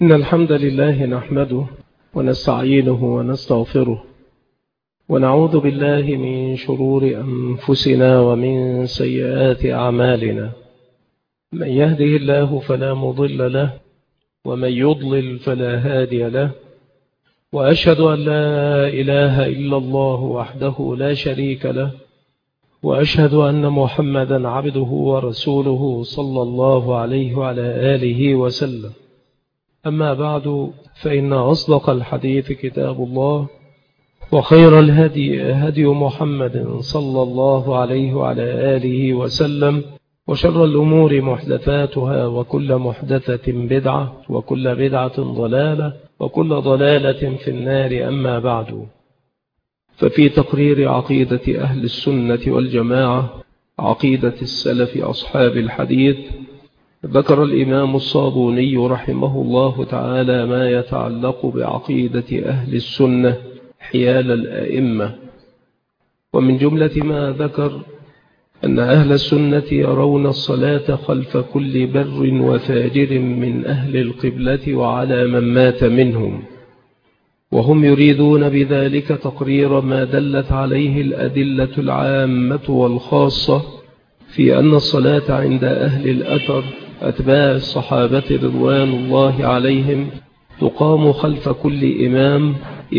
إن الحمد لله نحمده ونستعينه ونستغفره ونعوذ بالله من شرور أنفسنا ومن سيئات أعمالنا. من يهده الله فلا مضل له ومن يضلل فلا هادي له، وأشهد أن لا إله إلا الله وحده لا شريك له، وأشهد أن محمدا عبده ورسوله صلى الله عليه وعلى آله وسلم. أما بعد، فإن أصدق الحديث كتاب الله، وخير الهدي هدي محمد صلى الله عليه وعلى آله وسلم، وشر الأمور محدثاتها، وكل محدثة بدعة، وكل بدعة ضلالة، وكل ضلالة في النار. أما بعد، ففي تقرير عقيدة أهل السنة والجماعة، عقيدة السلف أصحاب الحديث، ذكر الإمام الصابوني رحمه الله تعالى ما يتعلق بعقيدة أهل السنة حيال الأئمة. ومن جملة ما ذكر أن أهل السنة يرون الصلاة خلف كل بر وفاجر من أهل القبلة وعلى من مات منهم، وهم يريدون بذلك تقرير ما دلت عليه الأدلة العامة والخاصة في أن الصلاة عند أهل الأثر أتباع الصحابة رضوان الله عليهم تقام خلف كل إمام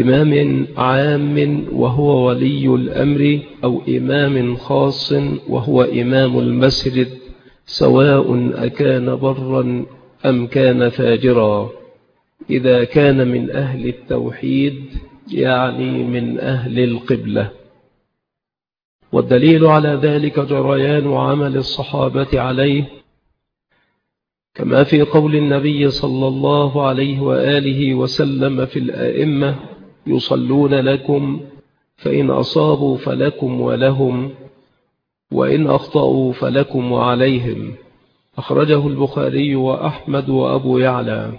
عام وهو ولي الأمر، أو إمام خاص وهو إمام المسجد، سواء أكان برا أم كان فاجرا، إذا كان من أهل التوحيد يعني من أهل القبلة. والدليل على ذلك جريان عمل الصحابة عليه، كما في قول النبي صلى الله عليه وآله وسلم في الأئمة: يصلون لكم فإن أصابوا فلكم ولهم، وإن أخطأوا فلكم وعليهم. أخرجه البخاري وأحمد وأبو يعلى.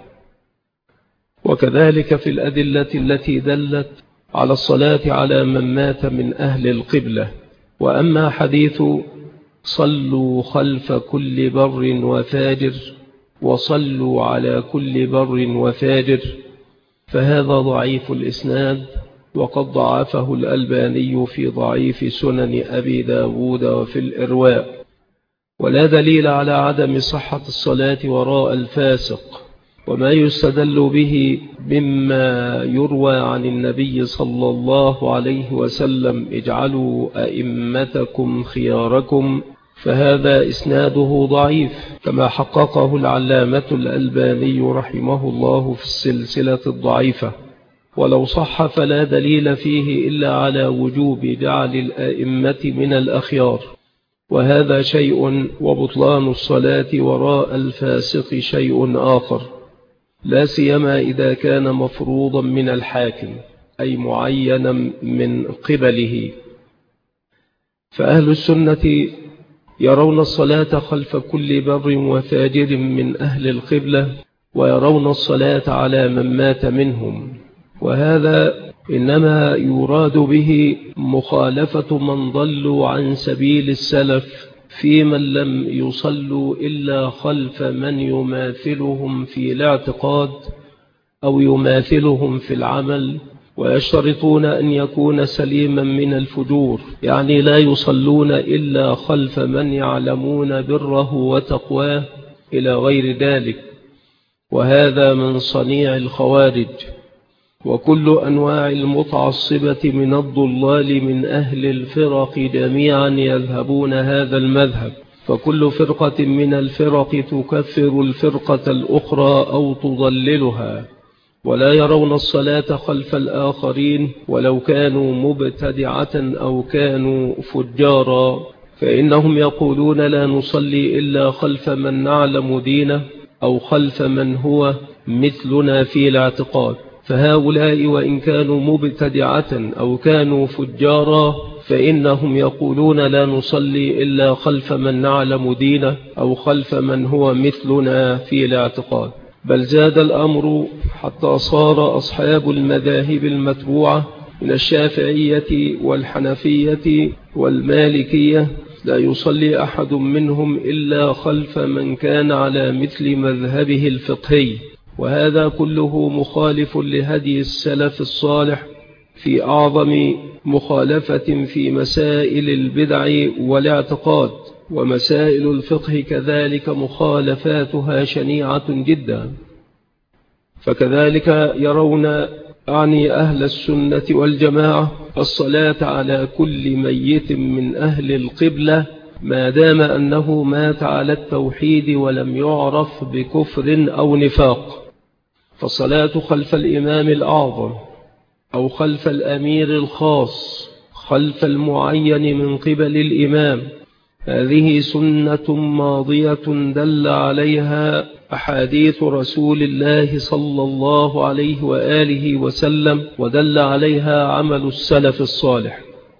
وكذلك في الأدلة التي دلت على الصلاة على من مات من أهل القبلة. وأما حديث صلوا خلف كل بر وفاجر وصلوا على كل بر وفاجر فهذا ضعيف الإسناد، وقد ضعفه الألباني في ضعيف سنن أبي داود وفي الإرواء. ولا دليل على عدم صحة الصلاة وراء الفاسق. وما يستدل به مما يروى عن النبي صلى الله عليه وسلم: اجعلوا أئمتكم خياركم، فهذا إسناده ضعيف، كما حققه العلامة الألباني رحمه الله في السلسلة الضعيفة. ولو صح فلا دليل فيه إلا على وجوب جعل الأئمة من الأخيار، وهذا شيء، وبطلان الصلاة وراء الفاسق شيء آخر، لا سيما إذا كان مفروضا من الحاكم، أي معينا من قبله. فأهل السنة يرون الصلاة خلف كل بر وفاجر من أهل القبلة، ويرون الصلاة على من مات منهم، وهذا إنما يراد به مخالفة من ضلوا عن سبيل السلف في من لم يصلوا إلا خلف من يماثلهم في الاعتقاد أو يماثلهم في العمل، ويشترطون أن يكون سليما من الفجور، يعني لا يصلون إلا خلف من يعلمون بره وتقواه إلى غير ذلك. وهذا من صنيع الخوارج. وكل أنواع المتعصبة من الضلال من أهل الفرق جميعا يذهبون هذا المذهب، فكل فرقة من الفرق تكفر الفرقة الأخرى أو تضللها، ولا يرون الصلاة خلف الآخرين ولو كانوا مبتدعة أو كانوا فجارا، فإنهم يقولون لا نصلي إلا خلف من نعلم دينه أو خلف من هو مثلنا في الاعتقاد. فهؤلاء وإن كانوا مبتدعة أو كانوا فجارا فإنهم يقولون لا نصلي إلا خلف من نعلم دينه أو خلف من هو مثلنا في الاعتقاد. بل زاد الأمر حتى صار أصحاب المذاهب المتبوعة من الشافعية والحنفية والمالكية لا يصلي أحد منهم إلا خلف من كان على مثل مذهبه الفقهي، وهذا كله مخالف لهدي السلف الصالح في أعظم مخالفة في مسائل البدع والاعتقاد، ومسائل الفقه كذلك مخالفاتها شنيعة جدا. فكذلك يرون أهل السنة والجماعة الصلاة على كل ميت من أهل القبلة ما دام أنه مات على التوحيد ولم يعرف بكفر أو نفاق. فالصلاة خلف الإمام الأعظم أو خلف الأمير الخاص خلف المعين من قبل الإمام هذه سنة ماضية دل عليها أحاديث رسول الله صلى الله عليه وآله وسلم، ودل عليها عمل السلف الصالح.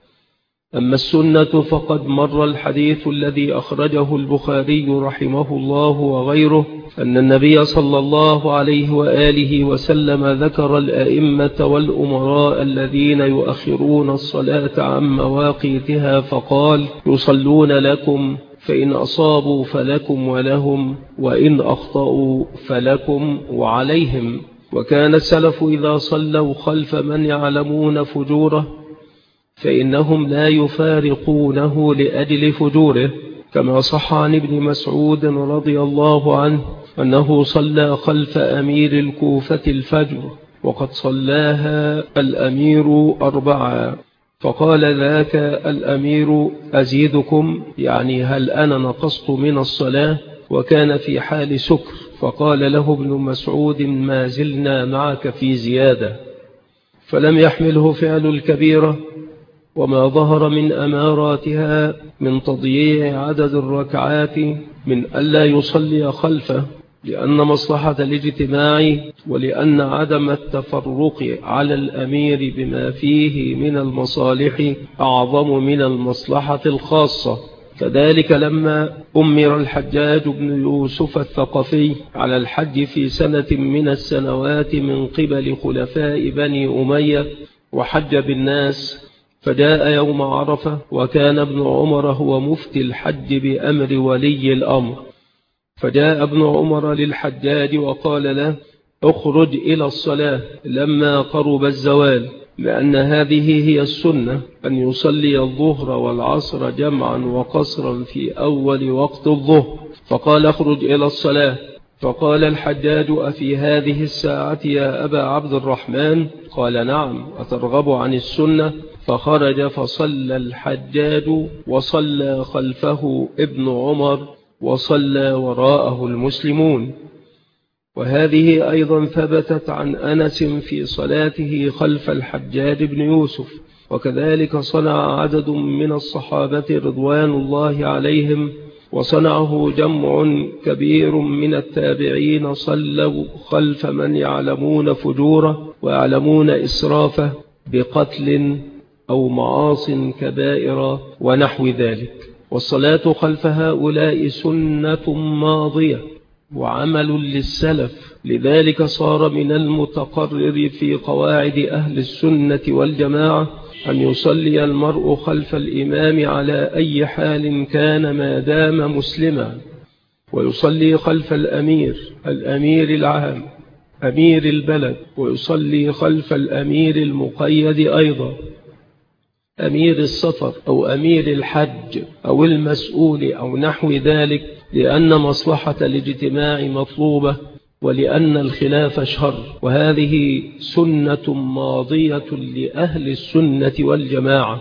أما السنة فقد مر الحديث الذي أخرجه البخاري رحمه الله وغيره أن النبي صلى الله عليه وآله وسلم ذكر الأئمة والأمراء الذين يؤخرون الصلاة عن مواقيتها فقال: يصلون لكم فإن أصابوا فلكم ولهم، وإن أخطأوا فلكم وعليهم. وكان السلف إذا صلوا خلف من يعلمون فجوره فإنهم لا يفارقونه لأجل فجوره، كما صح عن ابن مسعود رضي الله عنه أنه صلى خلف أمير الكوفة الفجر وقد صلاها الأمير 4، فقال ذاك الأمير: أزيدكم، يعني هل أنا نقصت من الصلاة؟ وكان في حال سكر، فقال له ابن مسعود: ما زلنا معك في زيادة. فلم يحمله فعل الكبيرة وما ظهر من أماراتها من تضييع عدد الركعات من ألا يصلي خلفه، لأن مصلحة الاجتماع ولأن عدم التفرق على الأمير بما فيه من المصالح أعظم من المصلحة الخاصة. كذلك لما أمر الحجاج بن يوسف الثقفي على الحج في سنة من السنوات من قبل خلفاء بني أمية وحج بالناس، فجاء يوم عرفة وكان ابن عمر هو مفتي الحج بأمر ولي الأمر، فجاء ابن عمر للحجاج وقال له: اخرج إلى الصلاة لما قرب الزوال، لأن هذه هي السنة أن يصلي الظهر والعصر جمعا وقصرا في أول وقت الظهر. فقال: اخرج إلى الصلاة. فقال الحجاج: أفي هذه الساعة يا أبا عبد الرحمن؟ قال: نعم، أترغب عن السنة؟ فخرج فصلى الحجاج وصلى خلفه ابن عمر وصلى وراءه المسلمون. وهذه أيضا ثبتت عن أنس في صلاته خلف الحجاج بن يوسف، وكذلك صنع عدد من الصحابة رضوان الله عليهم، وصنعه جمع كبير من التابعين صلوا خلف من يعلمون فجوره ويعلمون إسرافه بقتل أو معاص كبائر ونحو ذلك. والصلاة خلف هؤلاء سنة ماضية وعمل للسلف، لذلك صار من المتقرر في قواعد أهل السنة والجماعة أن يصلي المرء خلف الإمام على أي حال كان ما دام مسلما، ويصلي خلف الأمير العام أمير البلد، ويصلي خلف الأمير المقيد أيضا أمير السفر أو أمير الحج أو المسؤول أو نحو ذلك، لأن مصلحة الاجتماع مطلوبة ولأن الخلاف شر. وهذه سنة ماضية لأهل السنة والجماعة.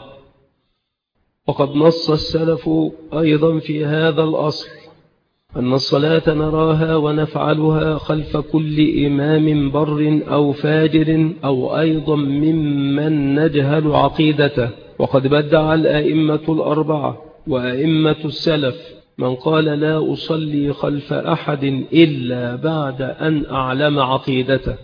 وقد نص السلف أيضا في هذا الأصل أن الصلاة نراها ونفعلها خلف كل إمام بر أو فاجر أو أيضا ممن نجهل عقيدته. وقد بدع الأئمة الأربعة وأئمة السلف من قال: لا أصلي خلف أحد إلا بعد أن أعلم عقيدته،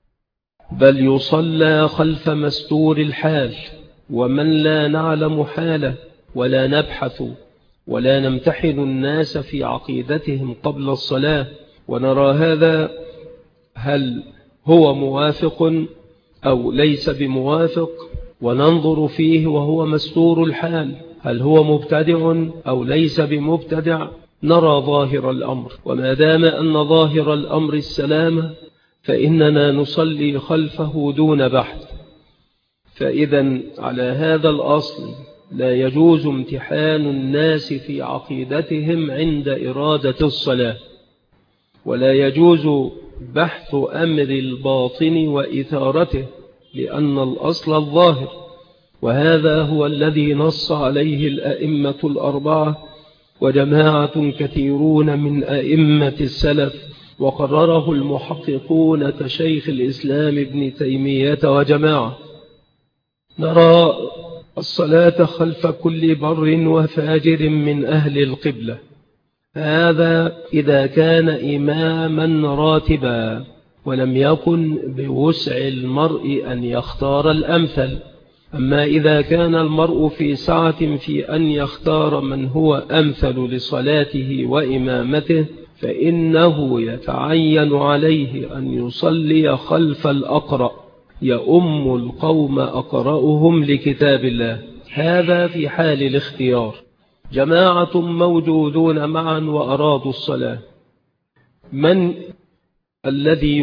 بل يصلى خلف مستور الحال ومن لا نعلم حاله ولا نبحث ولا نمتحن الناس في عقيدتهم قبل الصلاة، ونرى هذا هل هو موافق أو ليس بموافق، وننظر فيه وهو مستور الحال هل هو مبتدع أو ليس بمبتدع. نرى ظاهر الأمر، وما دام أن ظاهر الأمر السلامة فإننا نصلي خلفه دون بحث. فإذا على هذا الأصل لا يجوز امتحان الناس في عقيدتهم عند إرادة الصلاة، ولا يجوز بحث أمر الباطن وإثارته، لأن الأصل الظاهر، وهذا هو الذي نص عليه الأئمة الأربعة وجماعة كثيرون من أئمة السلف، وقرره المحققون كشيخ الإسلام ابن تيمية وجماعة. نرى الصلاة خلف كل بر وفاجر من أهل القبلة، هذا إذا كان إماما راتبا ولم يكن بوسع المرء أن يختار الأمثل. أما إذا كان المرء في سعة في أن يختار من هو أمثل لصلاته وإمامته، فإنه يتعين عليه أن يصلي خلف الأقرأ يؤم القوم أقرأهم لكتاب الله، هذا في حال الاختيار. جماعة موجودون معا وأرادوا الصلاة، من الذي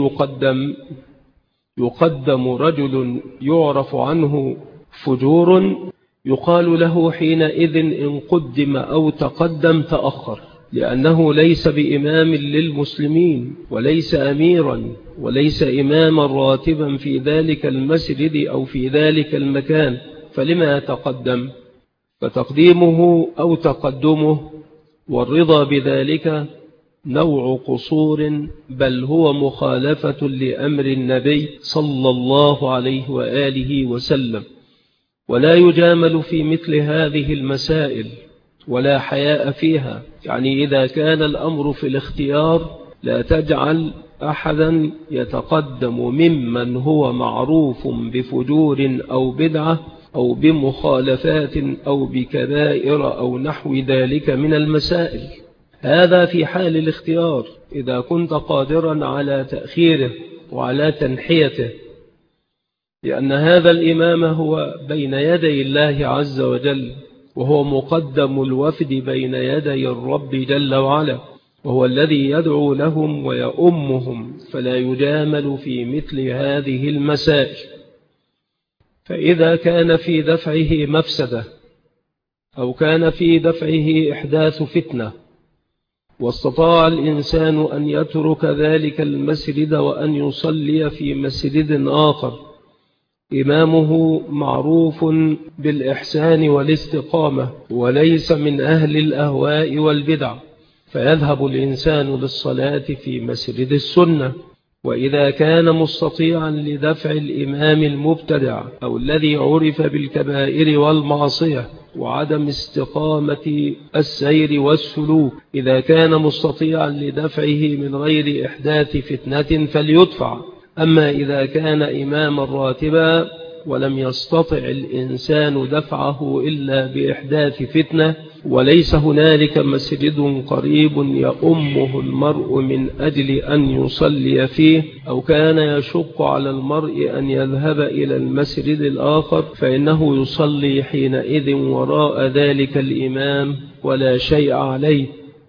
يقدم رجل يعرف عنه فجور، يقال له حينئذ إن قدم أو تقدم تأخر، لأنه ليس بإمام للمسلمين وليس أميرا وليس إماما راتبا في ذلك المسجد أو في ذلك المكان، فلما يتقدم؟ فتقديمه أو تقدمه والرضا بذلك نوع قصور، بل هو مخالفة لأمر النبي صلى الله عليه وآله وسلم. ولا يجامل في مثل هذه المسائل ولا حياء فيها، يعني إذا كان الأمر في الاختيار لا تجعل أحدا يتقدم ممن هو معروف بفجور أو بدعة أو بمخالفات أو بكبائر أو نحو ذلك من المسائل، هذا في حال الاختيار إذا كنت قادرا على تأخيره وعلى تنحيته، لأن هذا الإمام هو بين يدي الله عز وجل، وهو مقدم الوفد بين يدي الرب جل وعلا، وهو الذي يدعو لهم ويؤمهم، فلا يجامل في مثل هذه المسائل. فإذا كان في دفعه مفسدة أو كان في دفعه إحداث فتنة، واستطاع الإنسان أن يترك ذلك المسجد وأن يصلي في مسجد آخر إمامه معروف بالإحسان والاستقامة وليس من أهل الأهواء والبدع، فيذهب الإنسان للصلاة في مسجد السنة. وإذا كان مستطيعا لدفع الإمام المبتدع أو الذي عرف بالكبائر والمعصية وعدم استقامة السير والسلوك، إذا كان مستطيعا لدفعه من غير إحداث فتنة فليدفع. أما إذا كان إماما راتبا ولم يستطع الإنسان دفعه إلا بإحداث فتنة، وليس هنالك مسجد قريب يؤمه المرء من أجل أن يصلي فيه، أو كان يشق على المرء أن يذهب إلى المسجد الآخر، فإنه يصلي حينئذ وراء ذلك الإمام ولا شيء عليه،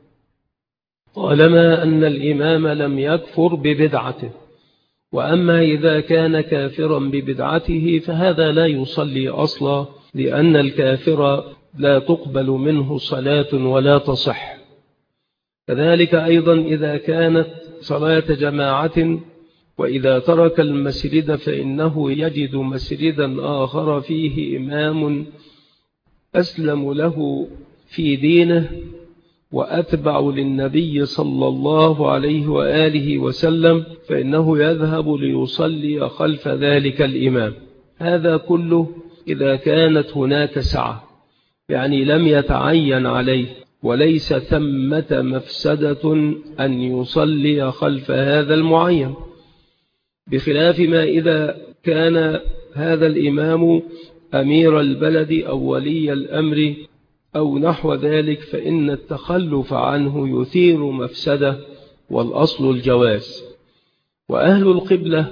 طالما أن الإمام لم يكفر ببدعته. وأما إذا كان كافرا ببدعته فهذا لا يصلي أصلا، لأن الكافر لا تقبل منه صلاة ولا تصح. كذلك أيضا إذا كانت صلاة جماعة وإذا ترك المسجد فإنه يجد مسجدا آخر فيه إمام أسلم له في دينه وأتبع للنبي صلى الله عليه وآله وسلم، فإنه يذهب ليصلي خلف ذلك الإمام. هذا كله إذا كانت هناك سعة، يعني لم يتعين عليه وليس ثمة مفسدة أن يصلي خلف هذا المعين، بخلاف ما إذا كان هذا الإمام أمير البلد أو ولي الأمر أو نحو ذلك، فإن التخلف عنه يثير مفسدة، والأصل الجواز. وأهل القبلة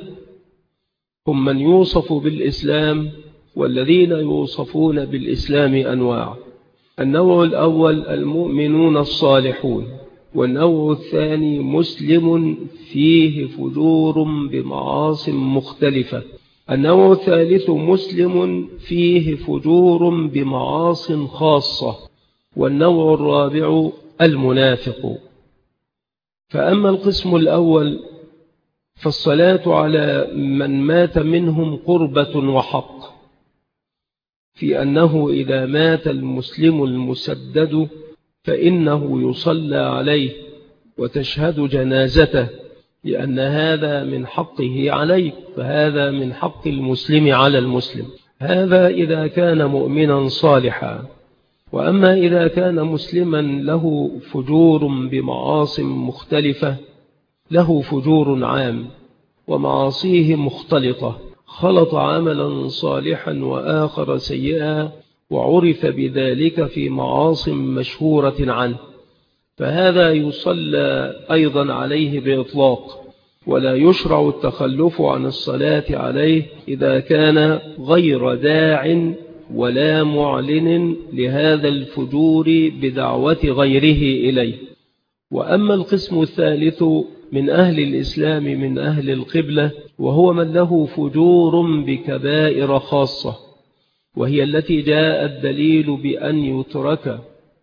هم من يوصف بالإسلام، والذين يوصفون بالإسلام أنواع. النوع الأول المؤمنون الصالحون، والنوع الثاني مسلم فيه فجور بمعاص مختلفة. النوع الثالث مسلم فيه فجور بمعاص خاصة. والنوع الرابع المنافق. فأما القسم الأول فالصلاة على من مات منهم قربة وحق، في أنه إذا مات المسلم المسدد فإنه يصلى عليه وتشهد جنازته، لأن هذا من حقه عليك، فهذا من حق المسلم على المسلم. هذا إذا كان مؤمنا صالحا. وأما إذا كان مسلما له فجور بمعاص مختلفة، له فجور عام ومعاصيه مختلطة، خلط عملا صالحا وآخر سيئا، وعرف بذلك في معاص مشهورة عنه، فهذا يصلى أيضا عليه بإطلاق، ولا يشرع التخلف عن الصلاة عليه إذا كان غير داع ولا معلن لهذا الفجور بدعوة غيره إليه. وأما القسم الثالث من أهل الإسلام من أهل القبلة، وهو من له فجور بكبائر خاصة، وهي التي جاء الدليل بأن يترك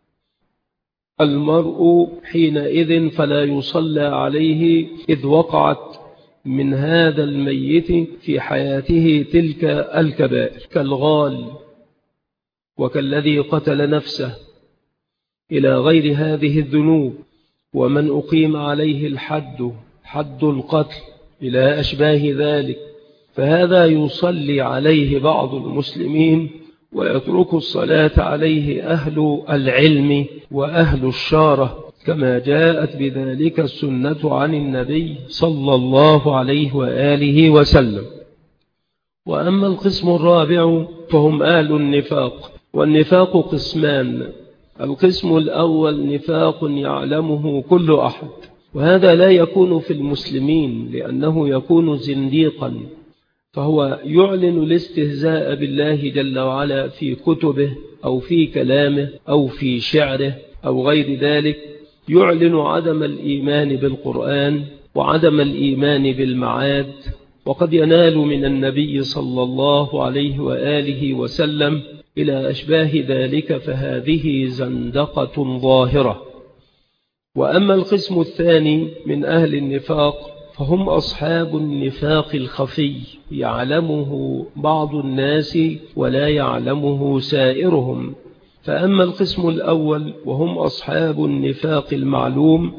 المرء حينئذ فلا يصلى عليه، إذ وقعت من هذا الميت في حياته تلك الكبائر كالغال وكالذي قتل نفسه إلى غير هذه الذنوب، ومن أقيم عليه الحد، حد القتل، إلى أشباه ذلك، فهذا يصلي عليه بعض المسلمين ويترك الصلاة عليه أهل العلم وأهل الشارة، كما جاءت بذلك السنة عن النبي صلى الله عليه وآله وسلم. وأما القسم الرابع فهم أهل النفاق. والنفاق قسمان: القسم الأول نفاق يعلمه كل أحد، وهذا لا يكون في المسلمين لأنه يكون زنديقا، فهو يعلن الاستهزاء بالله جل وعلا في كتبه أو في كلامه أو في شعره أو غير ذلك، يعلن عدم الإيمان بالقرآن وعدم الإيمان بالمعاد، وقد ينال من النبي صلى الله عليه وآله وسلم إلى أشباه ذلك، فهذه زندقة ظاهرة. وأما القسم الثاني من أهل النفاق فهم أصحاب النفاق الخفي، يعلمه بعض الناس ولا يعلمه سائرهم. فأما القسم الأول وهم أصحاب النفاق المعلوم،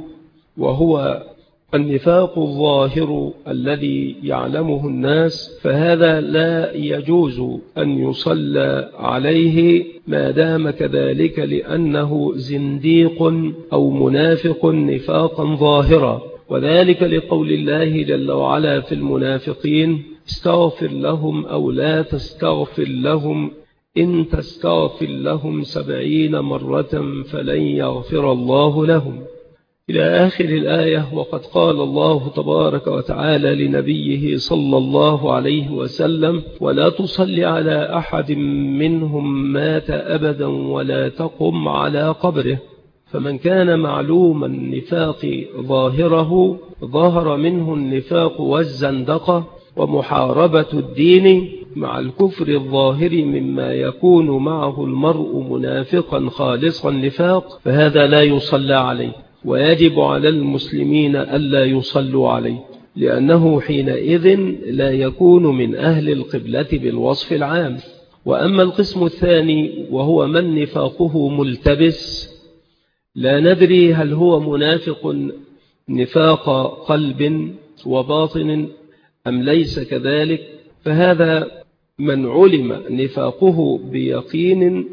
وهو النفاق الظاهر الذي يعلمه الناس، فهذا لا يجوز أن يصلى عليه ما دام كذلك، لأنه زنديق أو منافق نفاقا ظاهرا، وذلك لقول الله جل وعلا في المنافقين: استغفر لهم أو لا تستغفر لهم إن تستغفر لهم 70 مرة فلن يغفر الله لهم، إلى آخر الآية. وقد قال الله تبارك وتعالى لنبيه صلى الله عليه وسلم: ولا تصل على أحد منهم مات أبدا ولا تقم على قبره. فمن كان معلوم النفاق ظاهره ظهر منه النفاق والزندقة ومحاربة الدين مع الكفر الظاهر مما يكون معه المرء منافقا خالصا النفاق، فهذا لا يصلى عليه، ويجب على المسلمين ألا يصلوا عليه، لأنه حينئذ لا يكون من أهل القبلة بالوصف العام. وأما القسم الثاني وهو من نفاقه ملتبس، لا ندري هل هو منافق نفاق قلب وباطن أم ليس كذلك، فهذا من علم نفاقه بيقين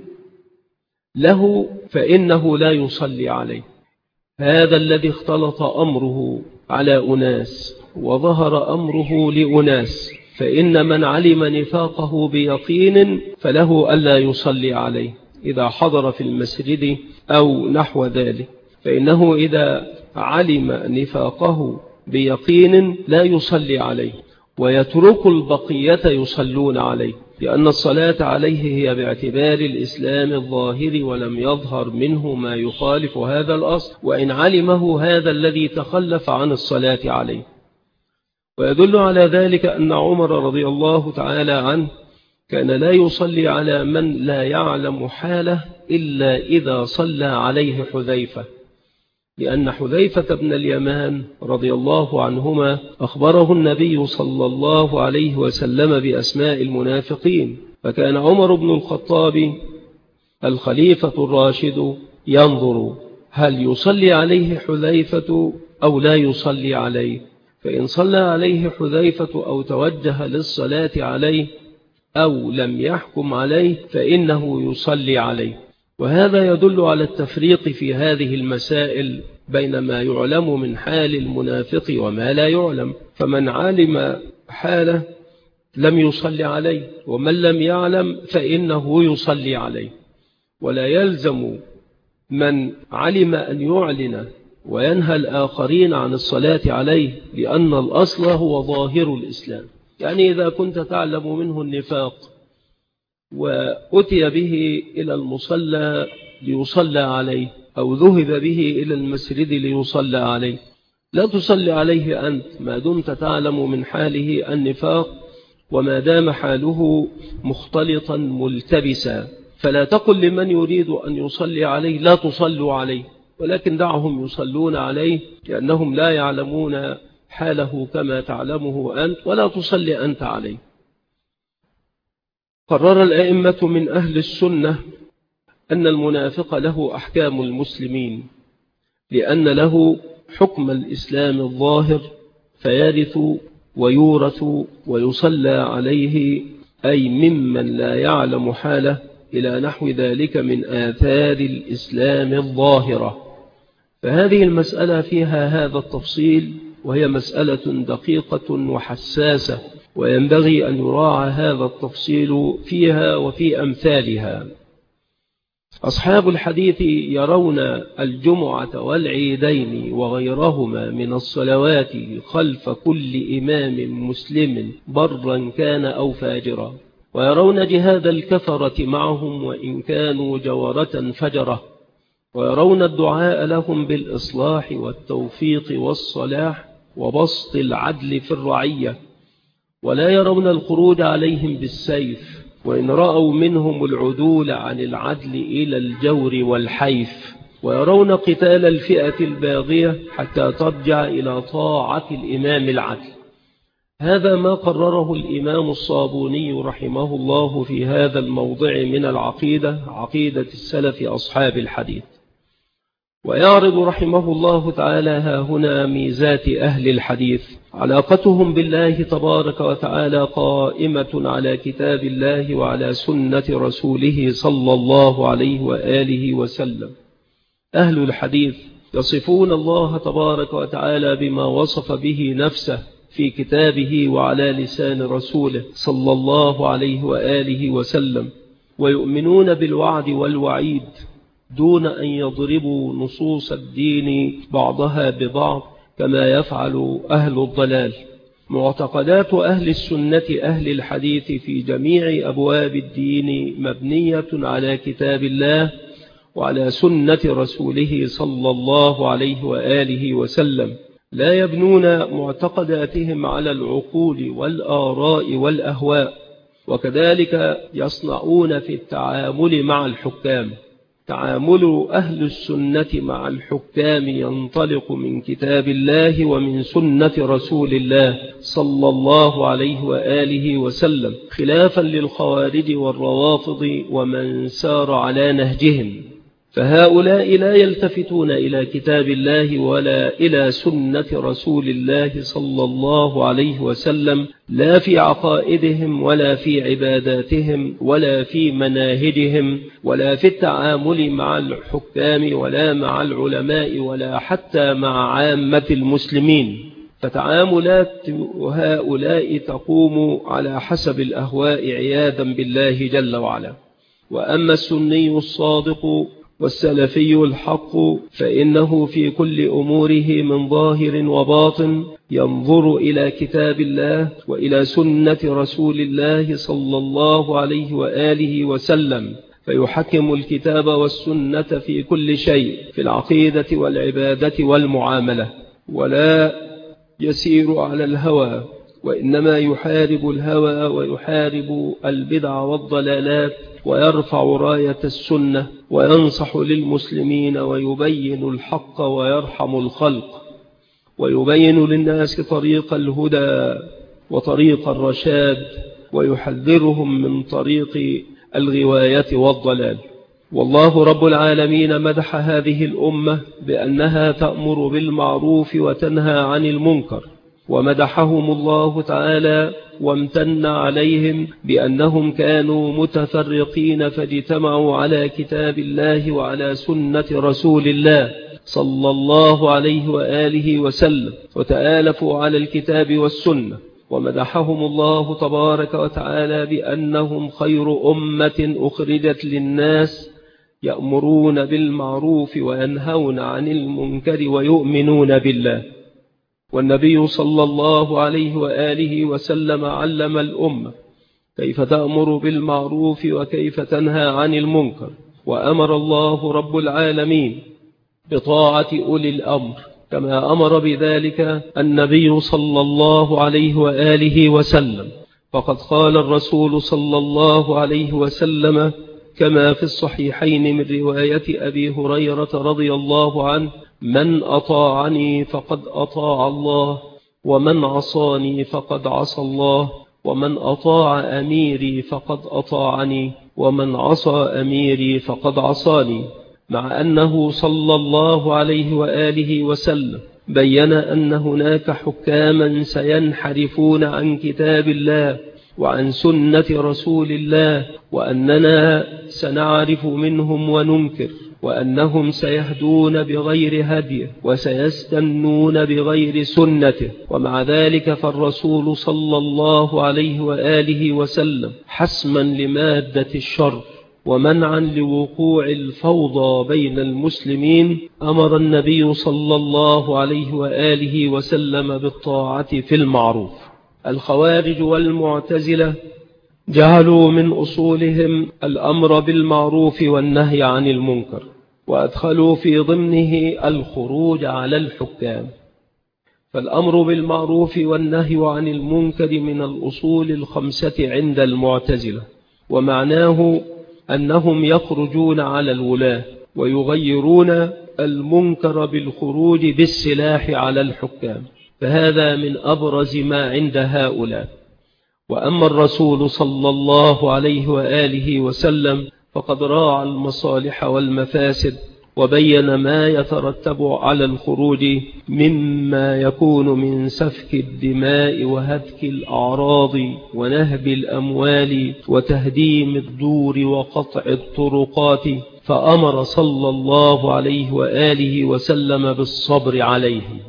له فإنه لا يصلي عليه. هذا الذي اختلط أمره على أناس وظهر أمره لأناس، فإن من علم نفاقه بيقين فله ألا يصلي عليه إذا حضر في المسجد أو نحو ذلك، فإنه إذا علم نفاقه بيقين لا يصلي عليه. ويترك البقية يصلون عليه، لأن الصلاة عليه هي باعتبار الإسلام الظاهر، ولم يظهر منه ما يخالف هذا الأصل، وإن علمه هذا الذي تخلف عن الصلاة عليه. ويدل على ذلك أن عمر رضي الله تعالى عنه كان لا يصلي على من لا يعلم حاله إلا إذا صلى عليه حذيفة، لأن حذيفة بن اليمان رضي الله عنهما أخبره النبي صلى الله عليه وسلم بأسماء المنافقين، فكان عمر بن الخطاب الخليفة الراشد ينظر هل يصلي عليه حذيفة أو لا يصلي عليه، فإن صلى عليه حذيفة أو توجه للصلاة عليه أو لم يحكم عليه فإنه يصلي عليه. وهذا يدل على التفريق في هذه المسائل بين ما يعلم من حال المنافق وما لا يعلم، فمن علم حاله لم يصلي عليه، ومن لم يعلم فإنه يصلي عليه. ولا يلزم من علم أن يعلن وينهى الآخرين عن الصلاة عليه، لأن الأصل هو ظاهر الإسلام. يعني إذا كنت تعلم منه النفاق وأتي به إلى المصلى ليصلى عليه، أو ذهب به إلى المسجد ليصلى عليه، لا تصلي عليه أنت ما دمت تعلم من حاله النفاق، وما دام حاله مختلطا ملتبسا. فلا تقل لمن يريد أن يصلي عليه لا تصلوا عليه، ولكن دعهم يصلون عليه، لأنهم لا يعلمون حاله كما تعلمه أنت، ولا تصلي أنت عليه. قرر الأئمة من أهل السنة أن المنافق له أحكام المسلمين، لأن له حكم الإسلام الظاهر، فيرث ويورث ويصلى عليه، أي ممن لا يعلم حاله، إلى نحو ذلك من آثار الإسلام الظاهرة. فهذه المسألة فيها هذا التفصيل، وهي مسألة دقيقة وحساسة، وينبغي أن يراعى هذا التفصيل فيها وفي أمثالها. أصحاب الحديث يرون الجمعة والعيدين وغيرهما من الصلوات خلف كل إمام مسلم برا كان أو فاجرا، ويرون جهاد الكفرة معهم وإن كانوا جورة فجرة، ويرون الدعاء لهم بالإصلاح والتوفيق والصلاح وبسط العدل في الرعية، ولا يرون الخروج عليهم بالسيف، وإن رأوا منهم العدول عن العدل إلى الجور والحيف، ويرون قتال الفئة الباغية حتى ترجع إلى طاعة الإمام العدل. هذا ما قرره الإمام الصابوني رحمه الله في هذا الموضع من العقيدة، عقيدة السلف أصحاب الحديث. ويعرض رحمه الله تعالى ها هنا ميزات أهل الحديث. علاقتهم بالله تبارك وتعالى قائمة على كتاب الله وعلى سنة رسوله صلى الله عليه وآله وسلم. أهل الحديث يصفون الله تبارك وتعالى بما وصف به نفسه في كتابه وعلى لسان رسوله صلى الله عليه وآله وسلم، ويؤمنون بالوعد والوعيد دون أن يضربوا نصوص الدين بعضها ببعض كما يفعل أهل الضلال. معتقدات أهل السنة أهل الحديث في جميع أبواب الدين مبنية على كتاب الله وعلى سنة رسوله صلى الله عليه وآله وسلم، لا يبنون معتقداتهم على العقول والآراء والأهواء. وكذلك يصنعون في التعامل مع الحكام. تعامل أهل السنة مع الحكام ينطلق من كتاب الله ومن سنة رسول الله صلى الله عليه وآله وسلم، خلافا للخوارج والروافض ومن سار على نهجهم. فهؤلاء لا يلتفتون إلى كتاب الله ولا إلى سنة رسول الله صلى الله عليه وسلم، لا في عقائدهم ولا في عباداتهم ولا في مناهجهم ولا في التعامل مع الحكام ولا مع العلماء ولا حتى مع عامة المسلمين. فتعاملات هؤلاء تقوم على حسب الأهواء عياذا بالله جل وعلا. وأما السني الصادق والسلفي الحق فإنه في كل أموره من ظاهر وباطن ينظر إلى كتاب الله وإلى سنة رسول الله صلى الله عليه وآله وسلم، فيحكم الكتاب والسنة في كل شيء، في العقيدة والعبادة والمعاملة، ولا يسير على الهوى، وإنما يحارب الهوى ويحارب البدع والضلالات، ويرفع راية السنة، وينصح للمسلمين، ويبين الحق، ويرحم الخلق، ويبين للناس طريق الهدى وطريق الرشاد، ويحذرهم من طريق الغواية والضلال. والله رب العالمين مدح هذه الأمة بأنها تأمر بالمعروف وتنهى عن المنكر، ومدحهم الله تعالى وامتن عليهم بأنهم كانوا متفرقين فاجتمعوا على كتاب الله وعلى سنة رسول الله صلى الله عليه وآله وسلم، وتآلفوا على الكتاب والسنة. ومدحهم الله تبارك وتعالى بأنهم خير أمة أخرجت للناس، يأمرون بالمعروف وينهون عن المنكر ويؤمنون بالله. والنبي صلى الله عليه وآله وسلم علم الأمة كيف تأمر بالمعروف وكيف تنهى عن المنكر، وأمر الله رب العالمين بطاعة أولي الأمر كما أمر بذلك النبي صلى الله عليه وآله وسلم. فقد قال الرسول صلى الله عليه وسلم كما في الصحيحين من رواية أبي هريرة رضي الله عنه: من أطاعني فقد أطاع الله، ومن عصاني فقد عصى الله، ومن أطاع أميري فقد أطاعني، ومن عصى أميري فقد عصاني. مع أنه صلى الله عليه وآله وسلم بيّن أن هناك حكاما سينحرفون عن كتاب الله وعن سنة رسول الله، وأننا سنعرف منهم وننكر، وأنهم سيهدون بغير هديه وسيستنون بغير سنته. ومع ذلك فالرسول صلى الله عليه وآله وسلم حسما لمادة الشر ومنعا لوقوع الفوضى بين المسلمين أمر النبي صلى الله عليه وآله وسلم بالطاعة في المعروف. الخوارج والمعتزلة جعلوا من أصولهم الأمر بالمعروف والنهي عن المنكر، وأدخلوا في ضمنه الخروج على الحكام. فالأمر بالمعروف والنهي عن المنكر من الأصول الخمسة عند المعتزلة، ومعناه أنهم يخرجون على الولاة ويغيرون المنكر بالخروج بالسلاح على الحكام، فهذا من أبرز ما عند هؤلاء. وأما الرسول صلى الله عليه وآله وسلم فقد راعى المصالح والمفاسد، وبين ما يترتب على الخروج مما يكون من سفك الدماء وهتك الأعراض ونهب الأموال وتهديم الدور وقطع الطرقات، فأمر صلى الله عليه وآله وسلم بالصبر عليهم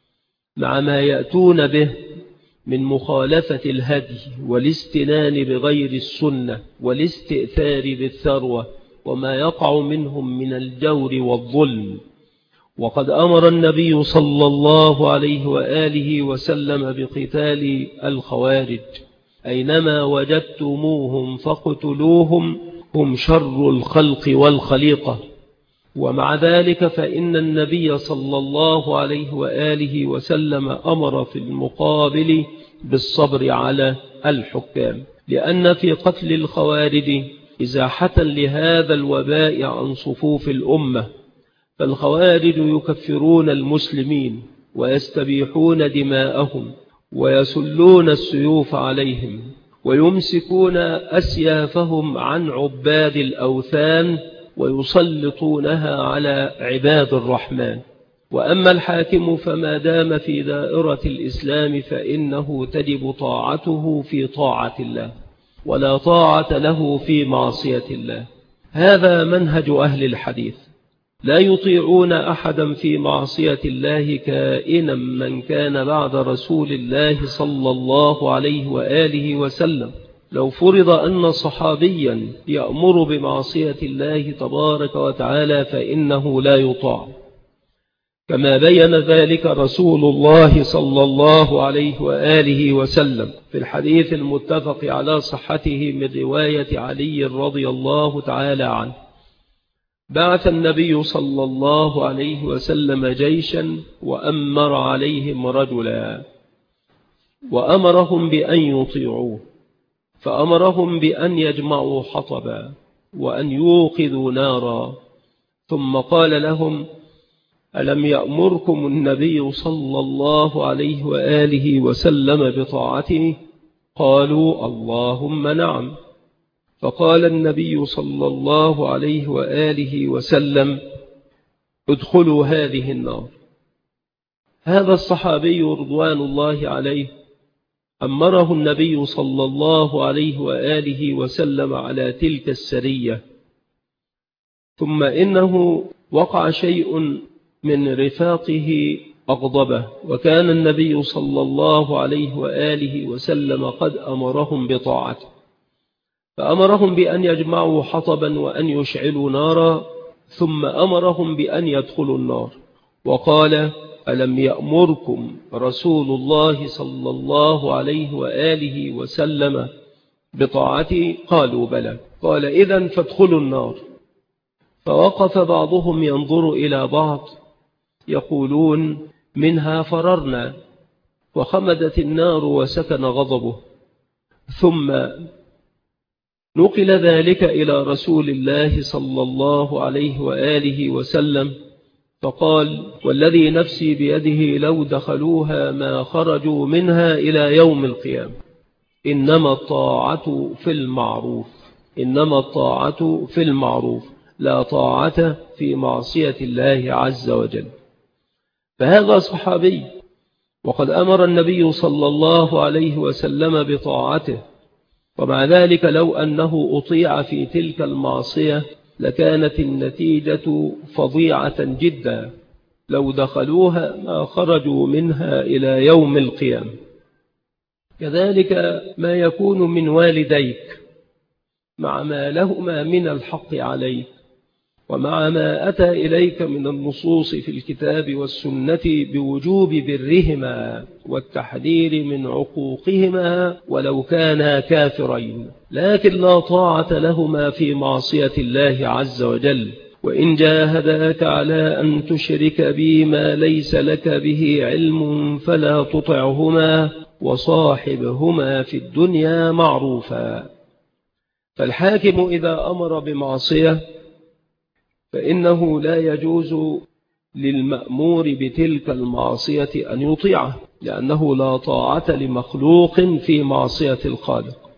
مع ما يأتون به من مخالفة الهدي والاستنان بغير السنة والاستئثار بالثروة وما يقع منهم من الجور والظلم. وقد أمر النبي صلى الله عليه وآله وسلم بقتال الخوارج: أينما وجدتموهم فاقتلوهم، هم شر الخلق والخليقة. ومع ذلك فإن النبي صلى الله عليه وآله وسلم أمر في المقابل بالصبر على الحكام، لأن في قتل الخوارج إزاحة لهذا الوباء عن صفوف الأمة. فالخوارج يكفرون المسلمين ويستبيحون دماءهم ويسلون السيوف عليهم ويمسكون أسيافهم عن عباد الأوثان ويسلطونها على عباد الرحمن. وأما الحاكم فما دام في دائرة الإسلام فإنه تجب طاعته في طاعة الله، ولا طاعة له في معصية الله. هذا منهج أهل الحديث، لا يطيعون أحدا في معصية الله كائنا من كان بعد رسول الله صلى الله عليه وآله وسلم. لو فرض أن صحابيا يأمر بمعصية الله تبارك وتعالى فإنه لا يطاع، كما بين ذلك رسول الله صلى الله عليه وآله وسلم في الحديث المتفق على صحته من رواية علي رضي الله تعالى عنه. بعث النبي صلى الله عليه وسلم جيشا وأمر عليهم رجلا وأمرهم بأن يطيعوه، فأمرهم بأن يجمعوا حطبا وأن يوقظوا نارا، ثم قال لهم: ألم يأمركم النبي صلى الله عليه وآله وسلم بطاعته؟ قالوا: اللهم نعم. فقال النبي صلى الله عليه وآله وسلم: ادخلوا هذه النار. هذا الصحابي رضوان الله عليه أمره النبي صلى الله عليه وآله وسلم على تلك السرية، ثم إنه وقع شيء من رفاقه أغضبه، وكان النبي صلى الله عليه وآله وسلم قد أمرهم بطاعته، فأمرهم بأن يجمعوا حطبا وأن يشعلوا نارا، ثم أمرهم بأن يدخلوا النار، وقال: ألم يأمركم رسول الله صلى الله عليه وآله وسلم بطاعته؟ قالوا: بلى. قال: إذن فادخلوا النار. فوقف بعضهم ينظر إلى بعض يقولون: منها فررنا. وخمدت النار وسكن غضبه، ثم نقل ذلك إلى رسول الله صلى الله عليه وآله وسلم، فقال: والذي نفسي بيده لو دخلوها ما خرجوا منها إلى يوم القيامة. إنما الطاعة في المعروف، إنما الطاعة في المعروف، لا طاعة في معصية الله عز وجل. فهذا صحابي، وقد أمر النبي صلى الله عليه وسلم بطاعته، ومع ذلك لو أنه أطيع في تلك المعصية لكانت النتيجة فظيعة جدا، لو دخلوها ما خرجوا منها إلى يوم القيامة. كذلك ما يكون من والديك مع ما لهما من الحق عليك، ومع ما أتى إليك من النصوص في الكتاب والسنة بوجوب برهما والتحذير من عقوقهما ولو كانا كافرين، لكن لا طاعة لهما في معصية الله عز وجل. وإن جاهداك على أن تشرك بي ما ليس لك به علم فلا تطعهما وصاحبهما في الدنيا معروفا. فالحاكم إذا أمر بمعصية فإنه لا يجوز للمأمور بتلك المعصية أن يطيعه، لأنه لا طاعة لمخلوق في معصية الخالق.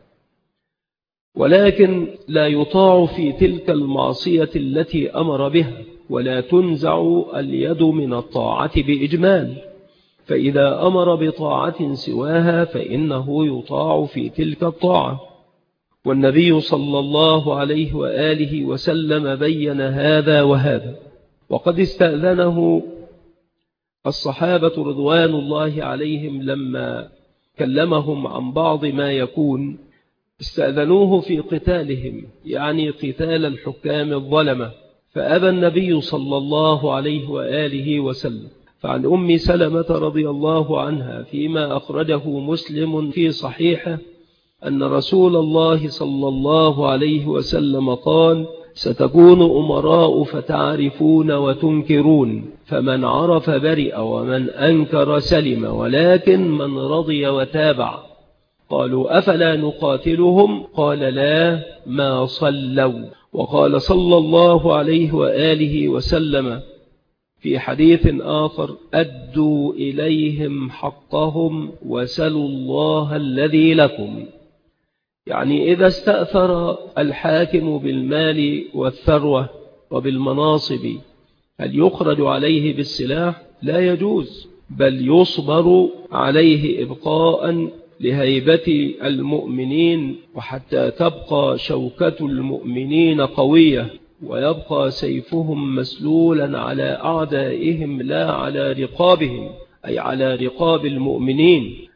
ولكن لا يطاع في تلك المعصية التي أمر بها، ولا تنزع اليد من الطاعة بإجمال، فإذا أمر بطاعة سواها فإنه يطاع في تلك الطاعة. والنبي صلى الله عليه وآله وسلم بين هذا وهذا، وقد استأذنه الصحابة رضوان الله عليهم لما كلمهم عن بعض ما يكون، استأذنوه في قتالهم، يعني قتال الحكام الظلمة، فأبى النبي صلى الله عليه وآله وسلم. فعن أم سلمة رضي الله عنها فيما أخرجه مسلم في صحيحه أن رسول الله صلى الله عليه وسلم قال: ستكون أمراء فتعرفون وتنكرون، فمن عرف برئ ومن أنكر سلم، ولكن من رضي وتابع. قالوا: أفلا نقاتلهم؟ قال: لا، ما صلوا. وقال صلى الله عليه وآله وسلم في حديث آخر: أدوا إليهم حقهم وسلوا الله الذي لكم. يعني إذا استأثر الحاكم بالمال والثروة وبالمناصب هل يخرج عليه بالسلاح؟ لا يجوز، بل يصبر عليه إبقاء لهيبة المؤمنين، وحتى تبقى شوكة المؤمنين قوية، ويبقى سيفهم مسلولا على أعدائهم لا على رقابهم، أي على رقاب المؤمنين،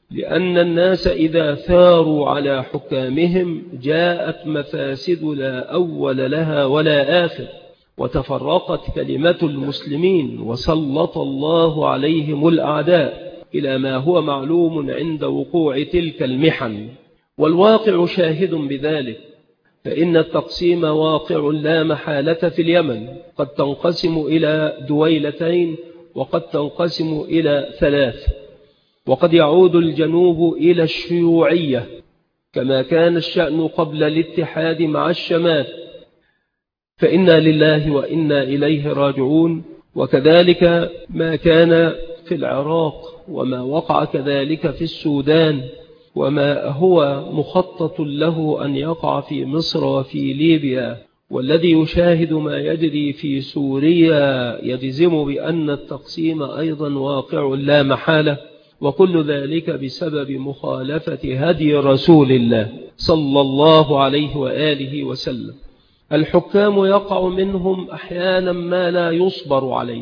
لأن الناس إذا ثاروا على حكامهم جاءت مفاسد لا أول لها ولا آخر، وتفرقت كلمة المسلمين، وسلط الله عليهم الأعداء إلى ما هو معلوم عند وقوع تلك المحن. والواقع شاهد بذلك، فإن التقسيم واقع لا محالة في اليمن، قد تنقسم إلى دويلتين، وقد تنقسم إلى 3، وقد يعود الجنوب إلى الشيوعية كما كان الشأن قبل الاتحاد مع الشمال، فإنا لله وإنا إليه راجعون. وكذلك ما كان في العراق، وما وقع كذلك في السودان، وما هو مخطط له أن يقع في مصر وفي ليبيا، والذي يشاهد ما يجري في سوريا يجزم بأن التقسيم أيضا واقع لا محالة، وكل ذلك بسبب مخالفة هدي رسول الله صلى الله عليه وآله وسلم. الحكام يقع منهم أحيانا ما لا يصبر عليه،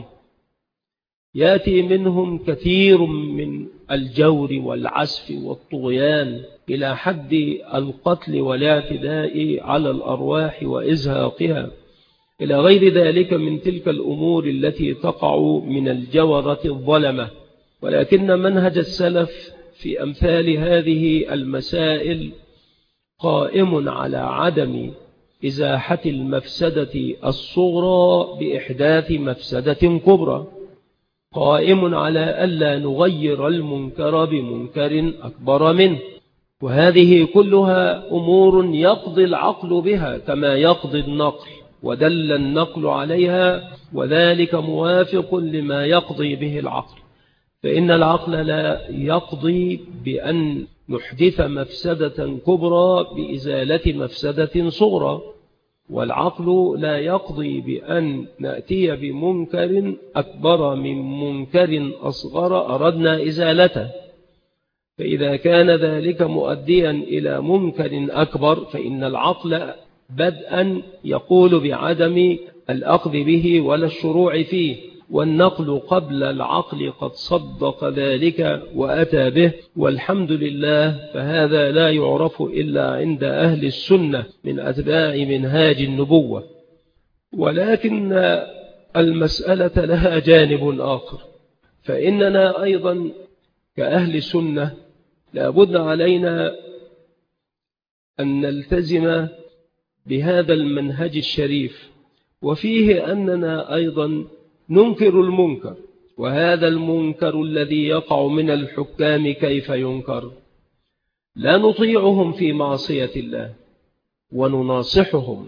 يأتي منهم كثير من الجور والعسف والطغيان إلى حد القتل والاعتداء على الأرواح وإزهاقها، إلى غير ذلك من تلك الأمور التي تقع من الجورة الظلمة. ولكن منهج السلف في أمثال هذه المسائل قائم على عدم إزاحة المفسدة الصغرى بإحداث مفسدة كبرى، قائم على ألا نغير المنكر بمنكر أكبر منه. وهذه كلها أمور يقضي العقل بها كما يقضي النقل، ودل النقل عليها، وذلك موافق لما يقضي به العقل. فإن العقل لا يقضي بأن نحدث مفسدة كبرى بإزالة مفسدة صغرى، والعقل لا يقضي بأن نأتي بمنكر أكبر من منكر أصغر أردنا إزالته. فإذا كان ذلك مؤديا إلى منكر أكبر، فإن العقل بدءا يقول بعدم الأخذ به ولا الشروع فيه، والنقل قبل العقل قد صدق ذلك وأتى به، والحمد لله. فهذا لا يعرف إلا عند أهل السنة من أتباع منهاج النبوة. ولكن المسألة لها جانب آخر، فإننا أيضا كأهل السنة لابد علينا أن نلتزم بهذا المنهج الشريف، وفيه أننا أيضا ننكر المنكر. وهذا المنكر الذي يقع من الحكام كيف ينكر؟ لا نطيعهم في معصية الله ونناصحهم،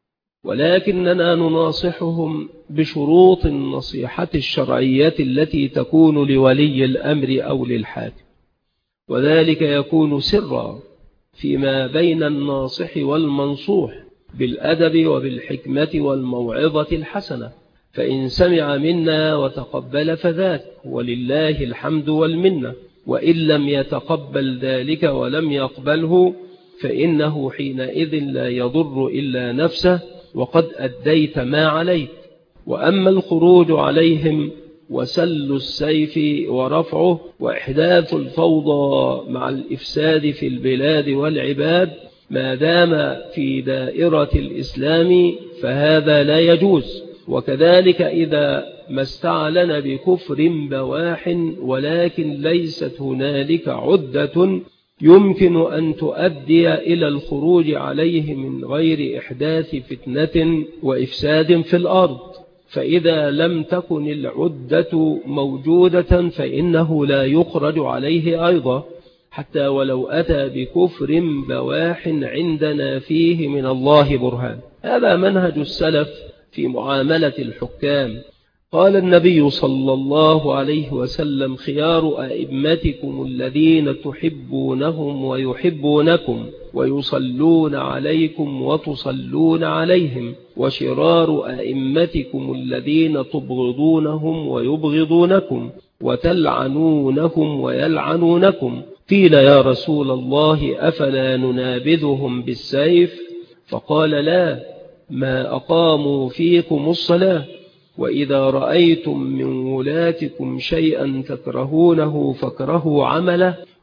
ولكننا نناصحهم بشروط النصيحة الشرعية التي تكون لولي الأمر أو للحاكم، وذلك يكون سرا فيما بين الناصح والمنصوح بالأدب وبالحكمة والموعظة الحسنة. فإن سمع منا وتقبل فذاك، ولله الحمد والمنة. وإن لم يتقبل ذلك ولم يقبله، فإنه حينئذ لا يضر إلا نفسه، وقد أديت ما عليك. وأما الخروج عليهم وسل السيف ورفعه وإحداث الفوضى مع الإفساد في البلاد والعباد ما دام في دائرة الإسلام فهذا لا يجوز. وكذلك إذا ما استعلن بكفر بواح ولكن ليست هنالك عدة يمكن أن تؤدي إلى الخروج عليه من غير إحداث فتنة وإفساد في الأرض، فإذا لم تكن العدة موجودة فإنه لا يخرج عليه أيضا، حتى ولو أتى بكفر بواح عندنا فيه من الله برهان. هذا منهج السلف في معاملة الحكام. قال النبي صلى الله عليه وسلم: خيار أئمتكم الذين تحبونهم ويحبونكم ويصلون عليكم وتصلون عليهم، وشرار أئمتكم الذين تبغضونهم ويبغضونكم وتلعنونهم ويلعنونكم. قيل: يا رسول الله أفلا ننابذهم بالسيف؟ فقال: لا، ما أقاموا فيكم الصلاة. وإذا رأيتم من ولاتكم شيئا تكرهونه فاكرهوا عمله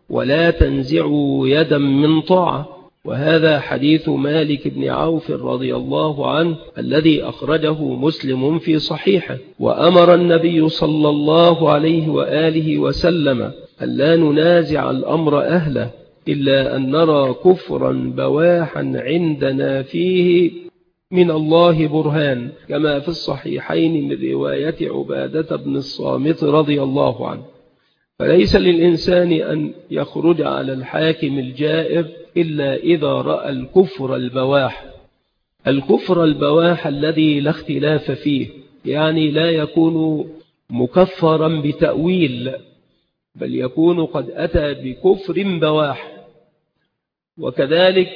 ولا تنزعوا يدا من طاعة. وهذا حديث مالك بن عوف رضي الله عنه الذي أخرجه مسلم في صحيحه. وأمر النبي صلى الله عليه وآله وسلم ألا ننازع الأمر أهله إلا أن نرى كفرا بواحا عندنا فيه من الله برهان، كما في الصحيحين من رواية عبادة بن الصامت رضي الله عنه. فليس للإنسان أن يخرج على الحاكم الجائر إلا إذا رأى الكفر البواح، الكفر البواح الذي لا اختلاف فيه، يعني لا يكون مكفرا بتأويل، بل يكون قد أتى بكفر بواح. وكذلك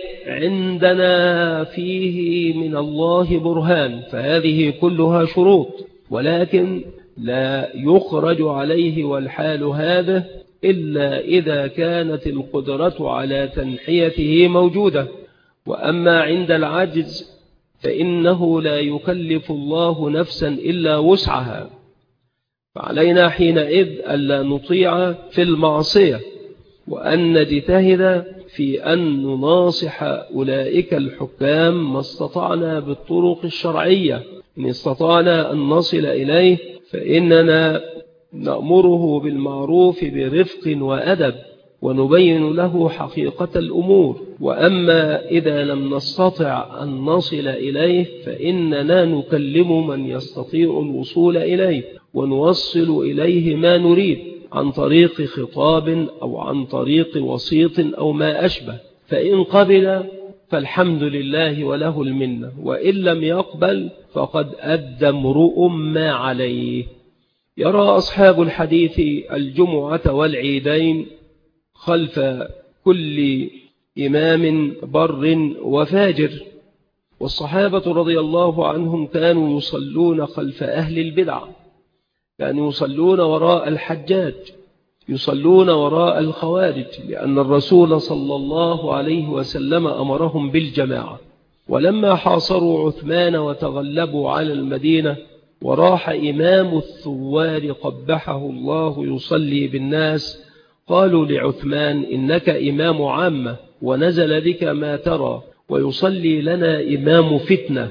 عندنا فيه من الله برهان، فهذه كلها شروط، ولكن لا يخرج عليه والحال هذا إلا إذا كانت القدرة على تنحيته موجودة. وأما عند العجز فإنه لا يكلف الله نفسا إلا وسعها، فعلينا حينئذ ألا نطيع في المعصية، وأن نجتهد في أن نناصح أولئك الحكام ما استطعنا بالطرق الشرعية. إن استطعنا أن نصل إليه فإننا نأمره بالمعروف برفق وأدب، ونبين له حقيقة الأمور. وأما إذا لم نستطع أن نصل إليه فإننا نكلم من يستطيع الوصول إليه، ونوصل إليه ما نريد عن طريق خطاب أو عن طريق وسيط أو ما أشبه. فإن قبل فالحمد لله وله المنة، وإن لم يقبل فقد أدى امرؤ ما عليه. يرى أصحاب الحديث الجمعة والعيدين خلف كل إمام بر وفاجر، والصحابة رضي الله عنهم كانوا يصلون خلف أهل البدع، كانوا يصلون وراء الحجاج، يصلون وراء الخوارج، لأن الرسول صلى الله عليه وسلم أمرهم بالجماعة. ولما حاصروا عثمان وتغلبوا على المدينة وراح إمام الثوار قبحه الله يصلي بالناس، قالوا لعثمان إنك إمام عامة ونزل بك ما ترى، ويصلي لنا إمام فتنة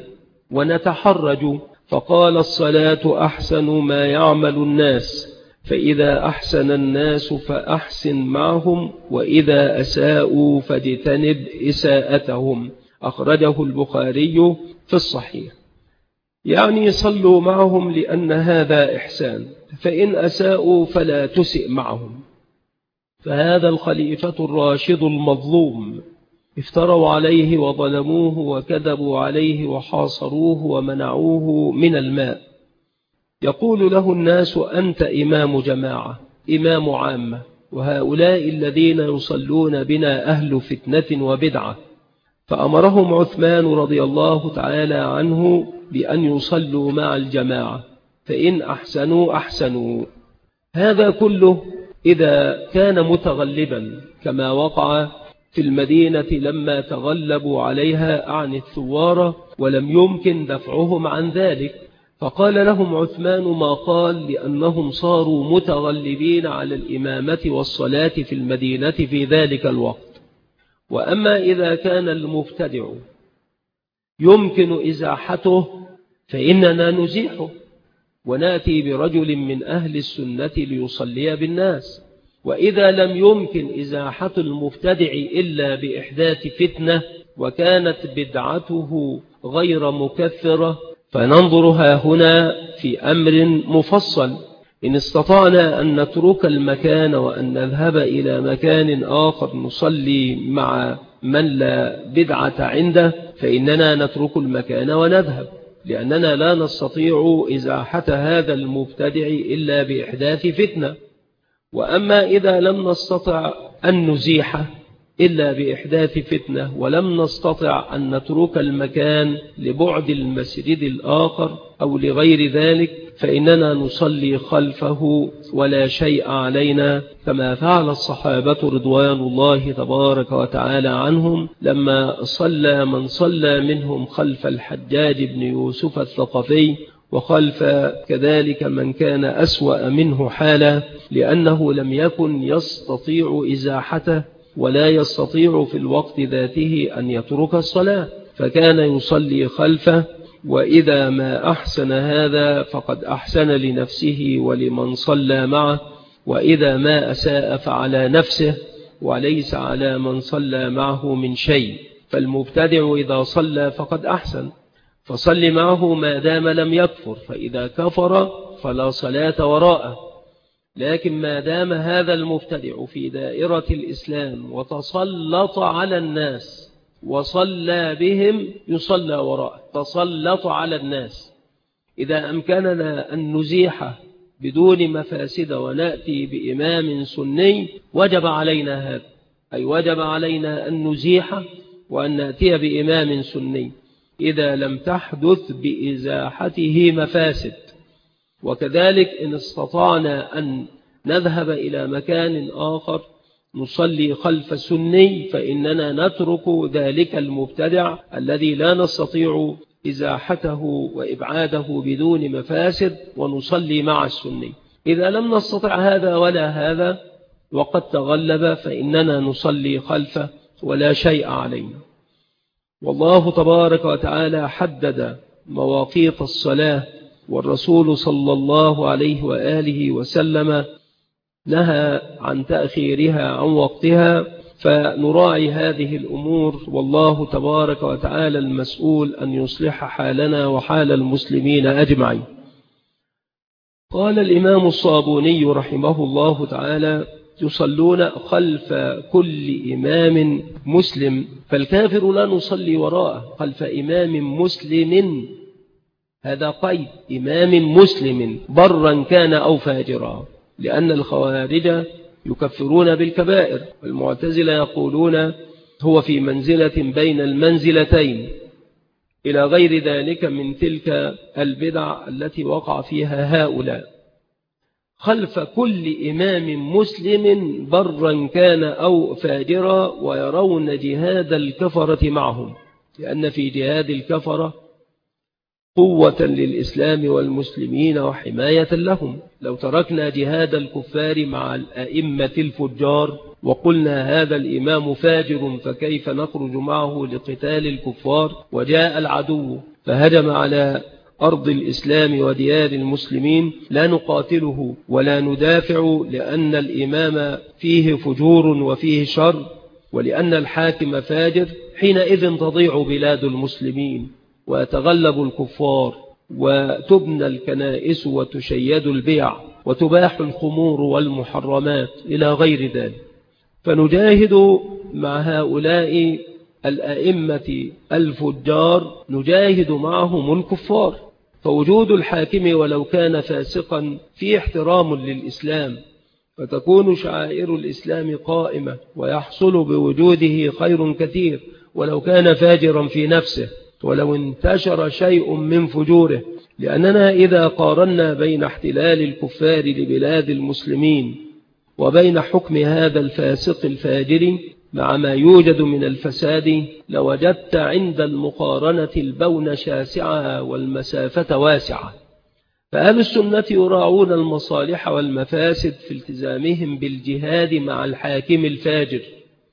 ونتحرج. فقال الصلاة أحسن ما يعمل الناس، فإذا أحسن الناس فأحسن معهم، وإذا أساءوا فاجتنب إساءتهم. أخرجه البخاري في الصحيح. يعني صلوا معهم لأن هذا إحسان، فإن أساءوا فلا تسئ معهم. فهذا الخليفة الراشد المظلوم افتروا عليه وظلموه وكذبوا عليه وحاصروه ومنعوه من الماء. يقول له الناس أنت إمام جماعة، إمام عامة، وهؤلاء الذين يصلون بنا أهل فتنة وبدعة. فأمرهم عثمان رضي الله تعالى عنه بأن يصلوا مع الجماعة، فإن أحسنوا أحسنوا. هذا كله إذا كان متغلبا، كما وقع في المدينة لما تغلبوا عليها عن الثوار ولم يمكن دفعهم عن ذلك، فقال لهم عثمان ما قال، لأنهم صاروا متغلبين على الإمامة والصلاة في المدينة في ذلك الوقت. وأما إذا كان المبتدع يمكن إزاحته فإننا نزيحه، ونأتي برجل من أهل السنة ليصلي بالناس. وإذا لم يمكن إزاحة المبتدع إلا بإحداث فتنة وكانت بدعته غير مكثرة، فننظرها هنا في أمر مفصل. إن استطعنا أن نترك المكان وأن نذهب إلى مكان آخر نصلي مع من لا بدعة عنده، فإننا نترك المكان ونذهب، لأننا لا نستطيع إزاحة هذا المبتدع إلا بإحداث فتنة. وأما إذا لم نستطع أن نزيحه إلا بإحداث فتنة، ولم نستطع أن نترك المكان لبعد المسجد الآخر أو لغير ذلك، فإننا نصلي خلفه ولا شيء علينا، كما فعل الصحابة رضوان الله تبارك وتعالى عنهم لما صلى من صلى منهم خلف الحجاج بن يوسف الثقفي وخلف كذلك من كان أسوأ منه حالا، لأنه لم يكن يستطيع إزاحته ولا يستطيع في الوقت ذاته أن يترك الصلاة، فكان يصلي خلفه. وإذا ما أحسن هذا فقد أحسن لنفسه ولمن صلى معه، وإذا ما أساء فعلى نفسه وليس على من صلى معه من شيء. فالمبتدع إذا صلى فقد أحسن، فصل معه ما دام لم يكفر، فإذا كفر فلا صلاة وراءه. لكن ما دام هذا المبتدع في دائرة الإسلام وتسلط على الناس وصلى بهم يصلى وراءه، تسلط على الناس. إذا أمكننا أن نزيحه بدون مفاسد ونأتي بإمام سني وجب علينا هذا، أي وجب علينا أن نزيحه وأن نأتي بإمام سني إذا لم تحدث بإزاحته مفاسد. وكذلك إن استطعنا أن نذهب إلى مكان آخر نصلي خلف السني فإننا نترك ذلك المبتدع الذي لا نستطيع إزاحته وإبعاده بدون مفاسد ونصلي مع السني. إذا لم نستطع هذا ولا هذا وقد تغلب فإننا نصلي خلفه ولا شيء علينا. والله تبارك وتعالى حدد مواقيت الصلاة، والرسول صلى الله عليه وآله وسلم نهى عن تأخيرها عن وقتها، فنراعي هذه الأمور، والله تبارك وتعالى المسؤول أن يصلح حالنا وحال المسلمين أجمعين. قال الإمام الصابوني رحمه الله تعالى: يصلون خلف كل إمام مسلم، فالكافر لا نصلي وراءه خلف إمام مسلم. هذا قيد، إمام مسلم برا كان أو فاجرا، لأن الخوارج يكفرون بالكبائر، والمعتزلة يقولون هو في منزلة بين المنزلتين، إلى غير ذلك من تلك البدع التي وقع فيها هؤلاء. خلف كل إمام مسلم برا كان أو فاجرا، ويرون جهاد الكفرة معهم، لأن في جهاد الكفرة قوة للإسلام والمسلمين وحماية لهم. لو تركنا جهاد الكفار مع الأئمة الفجار وقلنا هذا الإمام فاجر فكيف نخرج معه لقتال الكفار، وجاء العدو فهجم على أرض الإسلام وديار المسلمين، لا نقاتله ولا ندافع، لأن الإمام فيه فجور وفيه شر، ولأن الحاكم فاجر. حينئذ تضيع بلاد المسلمين ويتغلب الكفار وتبنى الكنائس وتشيد البيع وتباح الخمور والمحرمات إلى غير ذلك. فنجاهد مع هؤلاء الأئمة الفجار، نجاهد معهم الكفار. فوجود الحاكم ولو كان فاسقا فيه احترام للإسلام، فتكون شعائر الإسلام قائمة ويحصل بوجوده خير كثير، ولو كان فاجرا في نفسه ولو انتشر شيء من فجوره. لأننا إذا قارنا بين احتلال الكفار لبلاد المسلمين وبين حكم هذا الفاسق الفاجر مع ما يوجد من الفساد، لوجدت عند المقارنة البون شاسعة والمسافة واسعة. فأهل السنة يراعون المصالح والمفاسد في التزامهم بالجهاد مع الحاكم الفاجر.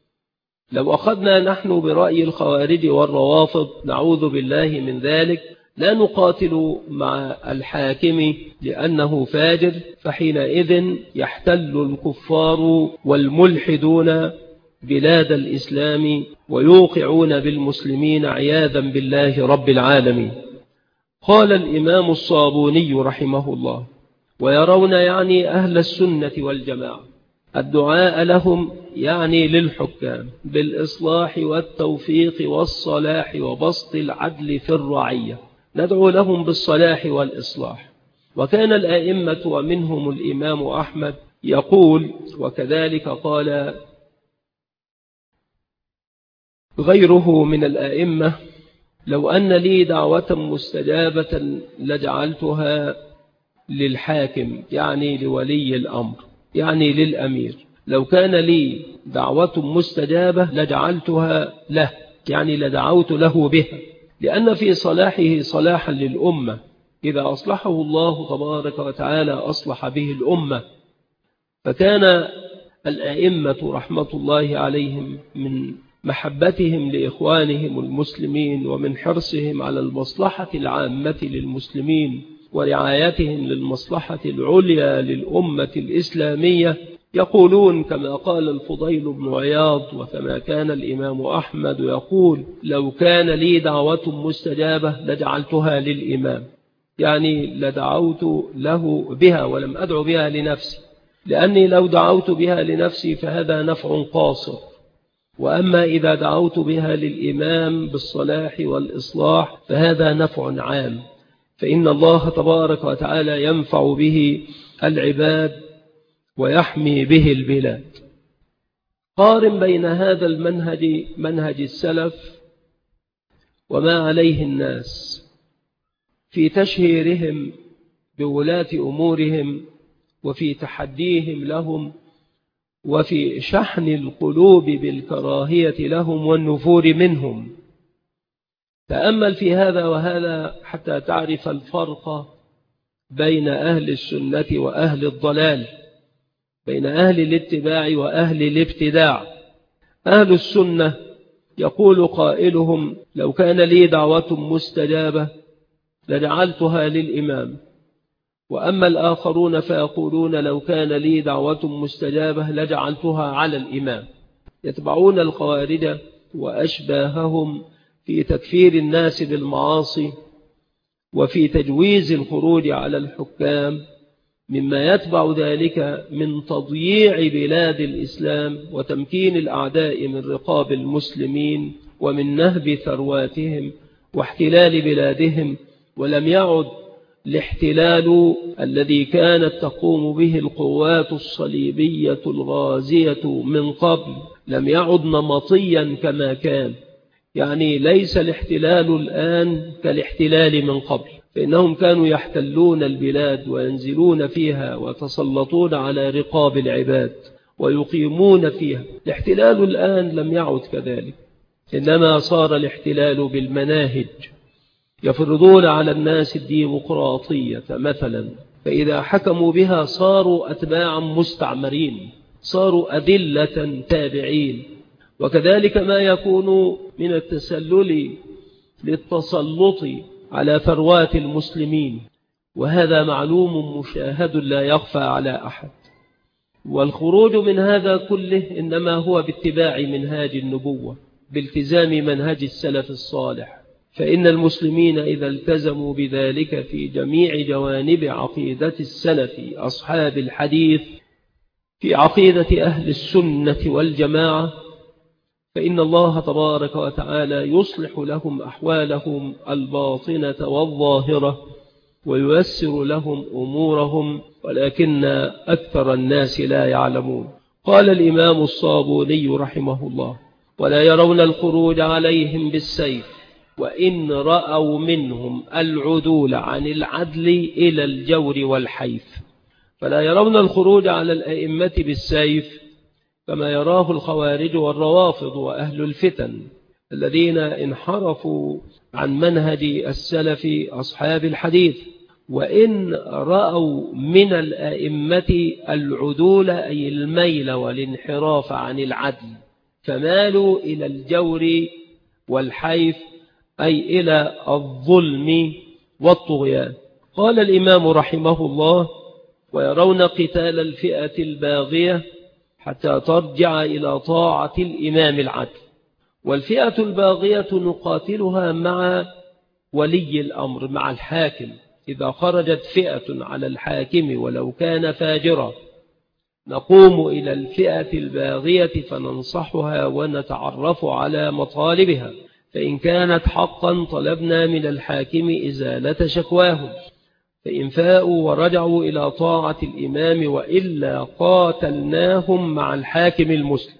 لو أخذنا نحن برأي الخوارج والروافض نعوذ بالله من ذلك، لا نقاتل مع الحاكم لأنه فاجر، فحينئذ يحتل الكفار والملحدون بلاد الإسلام ويوقعون بالمسلمين عياذا بالله رب العالمين. قال الإمام الصابوني رحمه الله: ويرون يعني أهل السنة والجماعة الدعاء لهم يعني للحكام بالإصلاح والتوفيق والصلاح وبسط العدل في الرعية، ندعو لهم بالصلاح والإصلاح. وكان الأئمة ومنهم الإمام أحمد يقول، وكذلك قال غيره من الأئمة: لو أن لي دعوة مستجابة لجعلتها للحاكم، يعني لولي الأمر، يعني للأمير. لو كان لي دعوة مستجابة لجعلتها له، يعني لدعوت له بها، لأن في صلاحه صلاحا للأمة إذا أصلحه الله تبارك وتعالى أصلح به الأمة. فكان الأئمة رحمة الله عليهم من محبتهم لإخوانهم المسلمين ومن حرصهم على المصلحة العامة للمسلمين ورعايتهم للمصلحة العليا للأمة الإسلامية يقولون كما قال الفضيل بن عياض وكما كان الإمام أحمد يقول: لو كان لي دعوة مستجابة لجعلتها للإمام، يعني لدعوت له بها ولم أدعو بها لنفسي، لأني لو دعوت بها لنفسي فهذا نفع قاصر، وأما إذا دعوت بها للإمام بالصلاح والإصلاح فهذا نفع عام، فإن الله تبارك وتعالى ينفع به العباد ويحمي به البلاد. قارن بين هذا المنهج منهج السلف وما عليه الناس في تشهيرهم بولاة أمورهم وفي تحديهم لهم وفي شحن القلوب بالكراهية لهم والنفور منهم. تأمل في هذا وهذا حتى تعرف الفرق بين أهل السنة وأهل الضلال، بين أهل الاتباع وأهل الابتداع. أهل السنة يقول قائلهم: لو كان لي دعوة مستجابة لجعلتها للإمام. وأما الآخرون فيقولون: لو كان لي دعوة مستجابة لجعلتها على الإمام. يتبعون الخوارج وأشباههم في تكفير الناس بالمعاصي وفي تجويز الخروج على الحكام، مما يتبع ذلك من تضييع بلاد الإسلام وتمكين الأعداء من رقاب المسلمين ومن نهب ثرواتهم واحتلال بلادهم. ولم يعد الاحتلال الذي كانت تقوم به القوات الصليبية الغازية من قبل لم يعد نمطيا كما كان، يعني ليس الاحتلال الآن كالاحتلال من قبل، فإنهم كانوا يحتلون البلاد وينزلون فيها ويتسلطون على رقاب العباد ويقيمون فيها. الاحتلال الآن لم يعد كذلك، إنما صار الاحتلال بالمناهج. يفرضون على الناس الديمقراطية مثلا، فإذا حكموا بها صاروا أتباعا مستعمرين، صاروا أذلة تابعين. وكذلك ما يكون من التسلل للتسلط على ثروات المسلمين، وهذا معلوم مشاهد لا يخفى على أحد. والخروج من هذا كله إنما هو باتباع منهاج النبوة، بالتزام منهج السلف الصالح، فإن المسلمين إذا التزموا بذلك في جميع جوانب عقيدة السلف أصحاب الحديث، في عقيدة أهل السنة والجماعة، فإن الله تبارك وتعالى يصلح لهم أحوالهم الباطنة والظاهرة وييسر لهم أمورهم، ولكن أكثر الناس لا يعلمون. قال الإمام الصابوني رحمه الله: ولا يرون الخروج عليهم بالسيف، وإن رأوا منهم العدول عن العدل إلى الجور والحيف. فلا يرون الخروج على الأئمة بالسيف كما يراه الخوارج والروافض وأهل الفتن الذين انحرفوا عن منهج السلف أصحاب الحديث. وإن رأوا من الأئمة العدول أي الميل والانحراف عن العدل، فمالوا إلى الجور والحيف أي إلى الظلم والطغيان. قال الإمام رحمه الله: ويرون قتال الفئة الباغية حتى ترجع إلى طاعة الإمام العدل. والفئة الباغية نقاتلها مع ولي الأمر، مع الحاكم. إذا خرجت فئة على الحاكم ولو كان فاجرا نقوم إلى الفئة الباغية فننصحها ونتعرف على مطالبها، فإن كانت حقا طلبنا من الحاكم إزالة شكواهم، فإن فاءوا ورجعوا إلى طاعة الإمام، وإلا قاتلناهم مع الحاكم المسلم.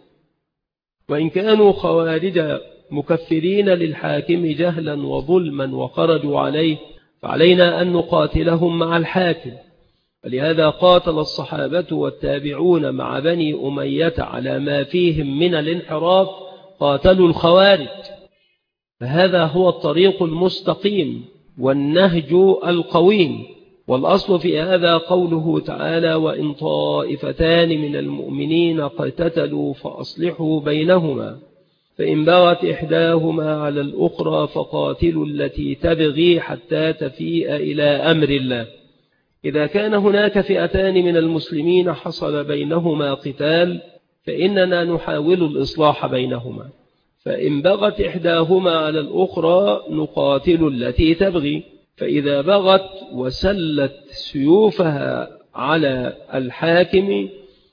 وإن كانوا خوارج مكفرين للحاكم جهلا وظلما وخرجوا عليه، فعلينا أن نقاتلهم مع الحاكم. ولهذا قاتل الصحابة والتابعون مع بني أمية على ما فيهم من الانحراف، قاتلوا الخوارج. فهذا هو الطريق المستقيم، والنهج القويم. والأصل في هذا قوله تعالى: وإن طائفتان من المؤمنين اقتتلوا فأصلحوا بينهما فإن بغت إحداهما على الأخرى فقاتلوا التي تبغي حتى تفيء إلى أمر الله. إذا كان هناك فئتان من المسلمين حصل بينهما قتال فإننا نحاول الإصلاح بينهما، فإن بغت إحداهما على الأخرى نقاتل التي تبغي، فإذا بغت وسلت سيوفها على الحاكم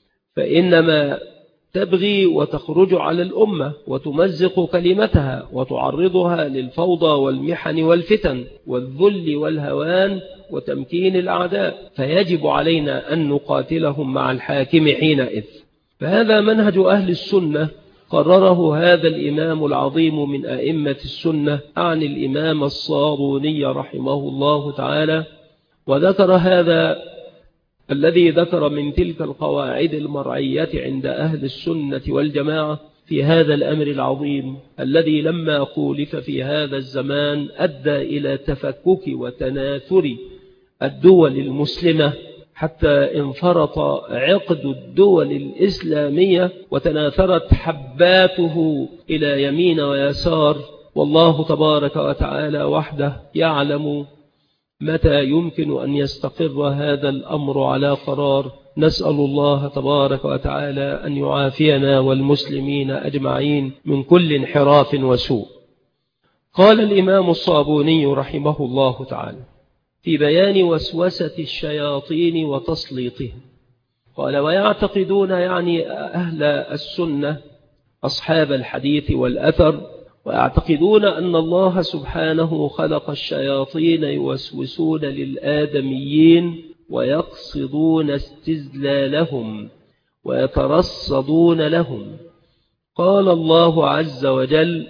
فإنما تبغي وتخرج على الأمة وتمزق كلمتها وتعرضها للفوضى والمحن والفتن والذل والهوان وتمكين الأعداء، فيجب علينا أن نقاتلهم مع الحاكم حينئذ. فهذا منهج أهل السنة قرره هذا الإمام العظيم من أئمة السنة، أعني الإمام الصابوني رحمه الله تعالى. وذكر هذا الذي ذكر من تلك القواعد المرعية عند أهل السنة والجماعة في هذا الأمر العظيم الذي لما خولف في هذا الزمان أدى إلى تفكك وتناثر الدول المسلمة، حتى انفرط عقد الدول الإسلامية وتناثرت حباته إلى يمين ويسار. والله تبارك وتعالى وحده يعلم متى يمكن أن يستقر هذا الأمر على قرار. نسأل الله تبارك وتعالى أن يعافينا والمسلمين أجمعين من كل انحراف وسوء. قال الإمام الصابوني رحمه الله تعالى في بيان وسوسة الشياطين وتسليطهم، قال: ويعتقدون، يعني أهل السنة أصحاب الحديث والأثر، ويعتقدون أن الله سبحانه خلق الشياطين يوسوسون للآدميين ويقصدون استزلالهم ويترصدون لهم. قال الله عز وجل: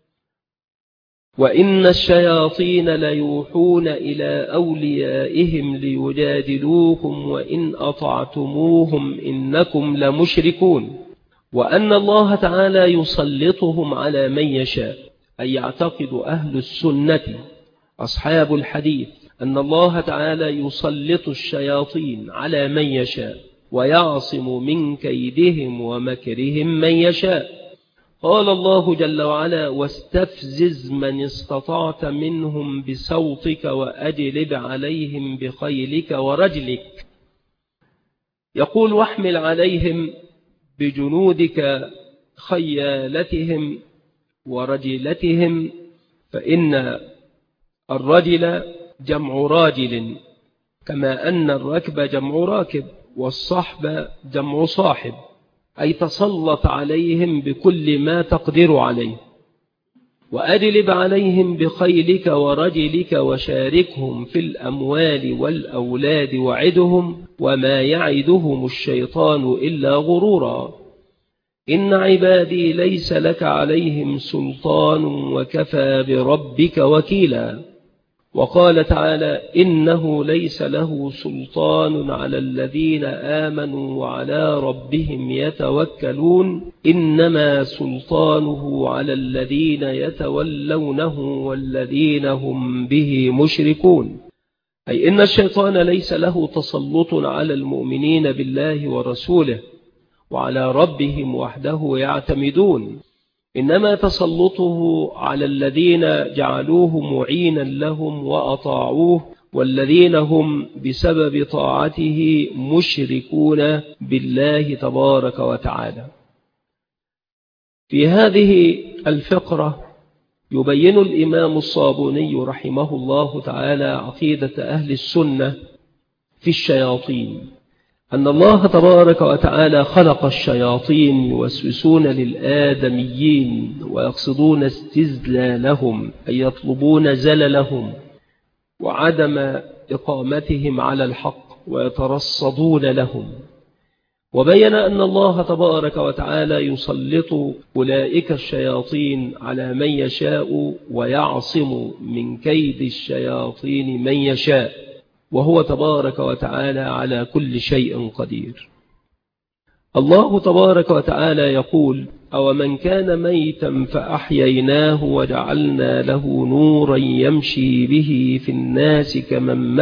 وإن الشياطين ليوحون إلى أوليائهم ليجادلوكم وإن أطعتموهم إنكم لمشركون. وأن الله تعالى يسلطهم على من يشاء، أي يعتقد أهل السنة أصحاب الحديث أن الله تعالى يسلط الشياطين على من يشاء ويعصم من كيدهم ومكرهم من يشاء. قال الله جل وعلا: واستفزز من استطعت منهم بصوتك وأجلب عليهم بخيلك ورجلك. يقول: واحمل عليهم بجنودك خيالتهم ورجلتهم، فإن الرجل جمع راجل، كما أن الركب جمع راكب والصحب جمع صاحب، أي تسلط عليهم بكل ما تقدر عليه. وأجلب عليهم بخيلك ورجلك وشاركهم في الأموال والأولاد وعدهم وما يعدهم الشيطان إلا غرورا. إن عبادي ليس لك عليهم سلطان وكفى بربك وكيلا. وقال تعالى: إنه ليس له سلطان على الذين آمنوا وعلى ربهم يتوكلون إنما سلطانه على الذين يتولونه والذين هم به مشركون. أي إن الشيطان ليس له تسلط على المؤمنين بالله ورسوله وعلى ربهم وحده يعتمدون، إنما تسلطه على الذين جعلوه معينا لهم وأطاعوه والذين هم بسبب طاعته مشركون بالله تبارك وتعالى. في هذه الفقرة يبين الإمام الصابوني رحمه الله تعالى عقيدة أهل السنة في الشياطين، أن الله تبارك وتعالى خلق الشياطين يوسوسون للآدميين ويقصدون استزلالهم، أي يطلبون زللهم وعدم إقامتهم على الحق ويترصدون لهم. وبين أن الله تبارك وتعالى يسلط أولئك الشياطين على من يشاء ويعصم من كيد الشياطين من يشاء، وهو تبارك وتعالى على كل شيء قدير. الله تبارك وتعالى يقول: أو من كان ميتا فأحييناه وجعلنا له نورا يمشي به في الناس كمن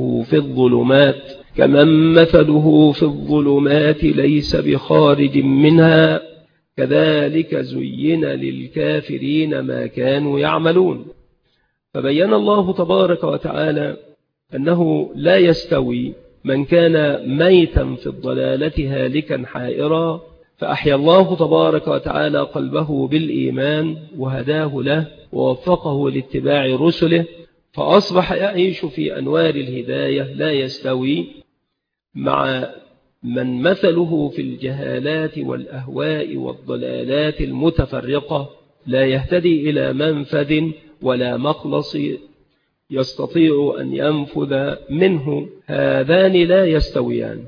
مثله في الظلمات ليس بخارج منها كذلك زين للكافرين ما كانوا يعملون. فبين الله تبارك وتعالى أنه لا يستوي من كان ميتا في الضلالة هالكا حائرا فأحيا الله تبارك وتعالى قلبه بالإيمان وهداه له ووفقه لاتباع رسله فأصبح يعيش في أنوار الهداية، لا يستوي مع من مثله في الجهالات والأهواء والضلالات المتفرقة لا يهتدي إلى منفذ ولا مخلص يستطيع أن ينفذ منه، هذان لا يستويان.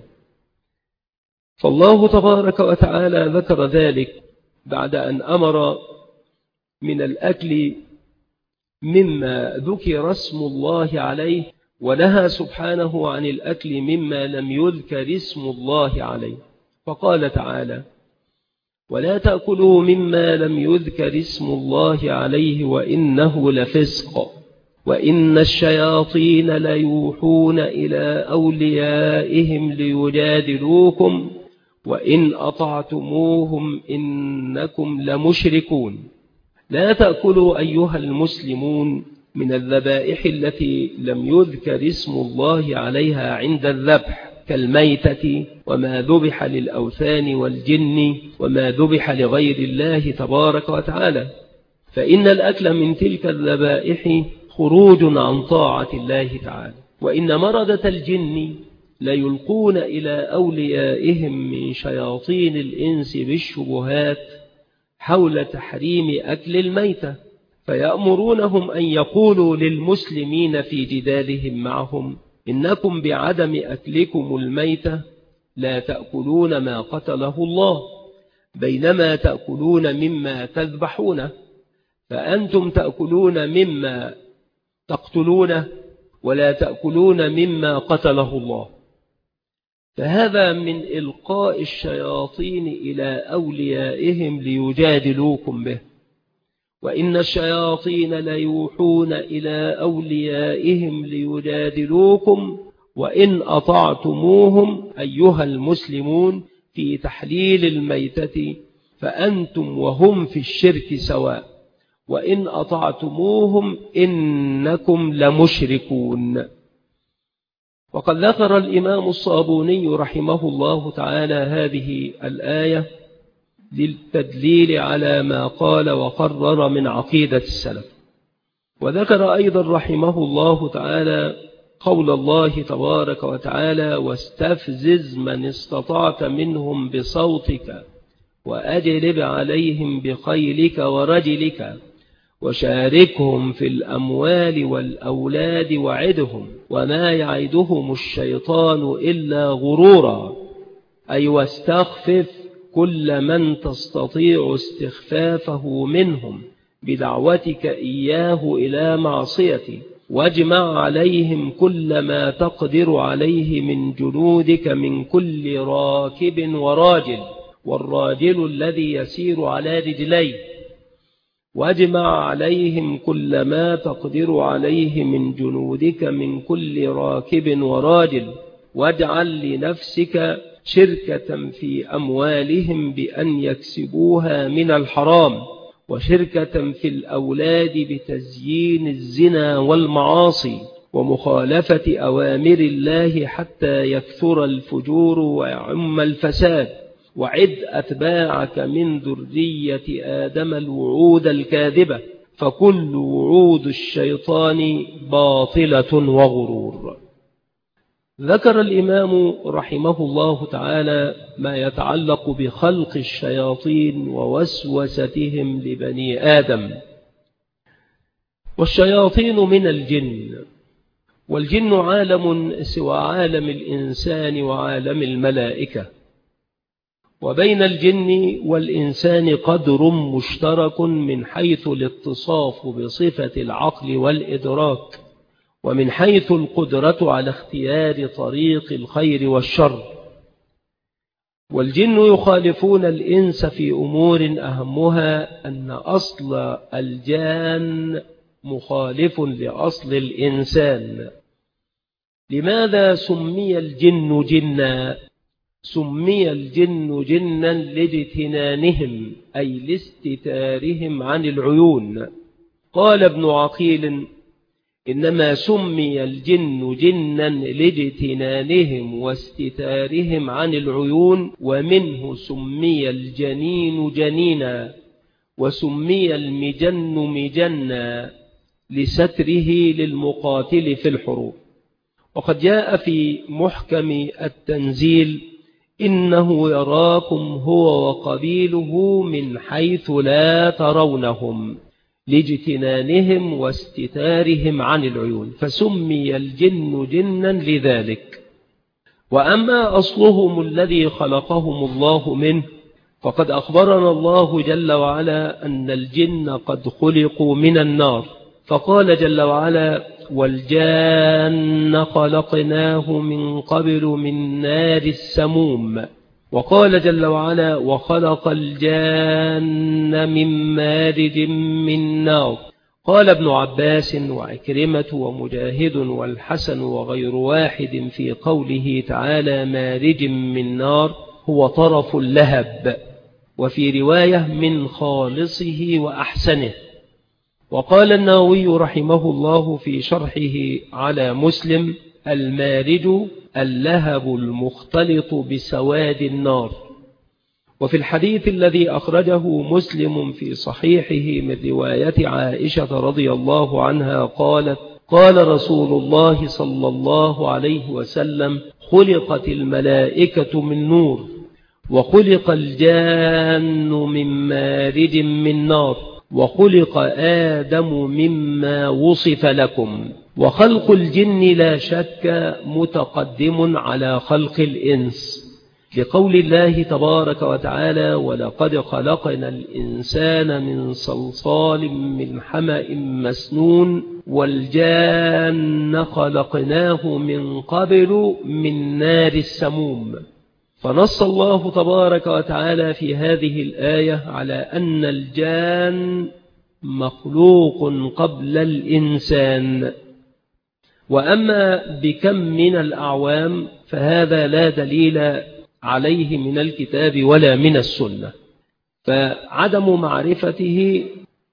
فالله تبارك وتعالى ذكر ذلك بعد أن أمر من الأكل مما ذكر اسم الله عليه، ونهى سبحانه عن الأكل مما لم يذكر اسم الله عليه، فقال تعالى: ولا تأكلوا مما لم يذكر اسم الله عليه وإنه لفسق وإن الشياطين ليوحون إلى أوليائهم ليجادلوكم وإن أطعتموهم إنكم لمشركون. لا تأكلوا أيها المسلمون من الذبائح التي لم يذكر اسم الله عليها عند الذبح كالميتة وما ذبح للأوثان والجن وما ذبح لغير الله تبارك وتعالى، فإن الأكل من تلك الذبائح خروج عن طاعة الله تعالى. وإن مردة الجن ليلقون إلى أوليائهم من شياطين الإنس بالشبهات حول تحريم أكل الميتة، فيأمرونهم أن يقولوا للمسلمين في جدالهم معهم: إنكم بعدم أكلكم الميتة لا تأكلون ما قتله الله، بينما تأكلون مما تذبحونه، فأنتم تأكلون مما تقتلونه ولا تأكلون مما قتله الله. فهذا من إلقاء الشياطين إلى أوليائهم ليجادلوكم به، وإن الشياطين ليوحون إلى أوليائهم ليجادلوكم وإن أطعتموهم أيها المسلمون في تحليل الميتة فأنتم وهم في الشرك سواء، وإن أطعتموهم إنكم لمشركون. وقد ذكر الإمام الصابوني رحمه الله تعالى هذه الآية للتدليل على ما قال وقرر من عقيدة السلف. وذكر أيضا رحمه الله تعالى قول الله تبارك وتعالى: واستفزز من استطعت منهم بصوتك وأجلب عليهم بخيلك ورجلك وشاركهم في الأموال والأولاد وعدهم وما يعدهم الشيطان إلا غرورا. أي واستخفف كل من تستطيع استخفافه منهم بدعوتك إياه إلى معصيتي، واجمع عليهم كل ما تقدر عليه من جنودك من كل راكب وراجل، والراجل الذي يسير على رجليه، واجمع عليهم كل ما تقدر عليه من جنودك من كل راكب وراجل، واجعل لنفسك شركة في أموالهم بأن يكسبوها من الحرام، وشركة في الأولاد بتزيين الزنا والمعاصي ومخالفة أوامر الله حتى يكثر الفجور ويعم الفساد. وعد أتباعك من ذرية آدم الوعود الكاذبة، فكل وعود الشيطان باطلة وغرور. ذكر الإمام رحمه الله تعالى ما يتعلق بخلق الشياطين ووسوستهم لبني آدم. والشياطين من الجن، والجن عالم سوى عالم الإنسان وعالم الملائكة، وبين الجن والإنسان قدر مشترك من حيث الاتصاف بصفة العقل والإدراك، ومن حيث القدرة على اختيار طريق الخير والشر. والجن يخالفون الإنس في أمور أهمها أن أصل الجان مخالف لأصل الإنسان. لماذا سمي الجن جنا؟ سمي الجن جنا لاجتنانهم أي لاستتارهم عن العيون. قال ابن عقيل: إنما سمي الجن جنا لاجتنانهم واستتارهم عن العيون، ومنه سمي الجنين جنينا، وسمي المجن مجنا لستره للمقاتل في الحروب. وقد جاء في محكم التنزيل: إنه يراكم هو وقبيله من حيث لا ترونهم، لاجتنانهم واستتارهم عن العيون، فسمي الجن جنا لذلك. وأما أصلهم الذي خلقهم الله منه، فقد أخبرنا الله جل وعلا أن الجن قد خلقوا من النار، فقال جل وعلا: والجان خلقناه من قبل من نار السموم. وقال جل وعلا: وخلق الجان من مارج من نار. قال ابن عباس وعكرمة ومجاهد والحسن وغير واحد في قوله تعالى مارج من نار هو طرف اللهب، وفي رواية من خالصه وأحسنه. وقال النووي رحمه الله في شرحه على مسلم: المارج اللهب المختلط بسواد النار. وفي الحديث الذي أخرجه مسلم في صحيحه من رواية عائشة رضي الله عنها قالت: قال رسول الله صلى الله عليه وسلم: خلقت الملائكة من نور، وخلق الجان من مارج من نار، وخلق آدم مما وصف لكم. وخلق الجن لا شك متقدم على خلق الإنس، لقول الله تبارك وتعالى: ولقد خلقنا الإنسان من صلصال من حمأ مسنون، والجان خلقناه من قبل من نار السموم. فنص الله تبارك وتعالى في هذه الآية على أن الجان مخلوق قبل الإنسان. وأما بكم من الأعوام فهذا لا دليل عليه من الكتاب ولا من السنة، فعدم معرفته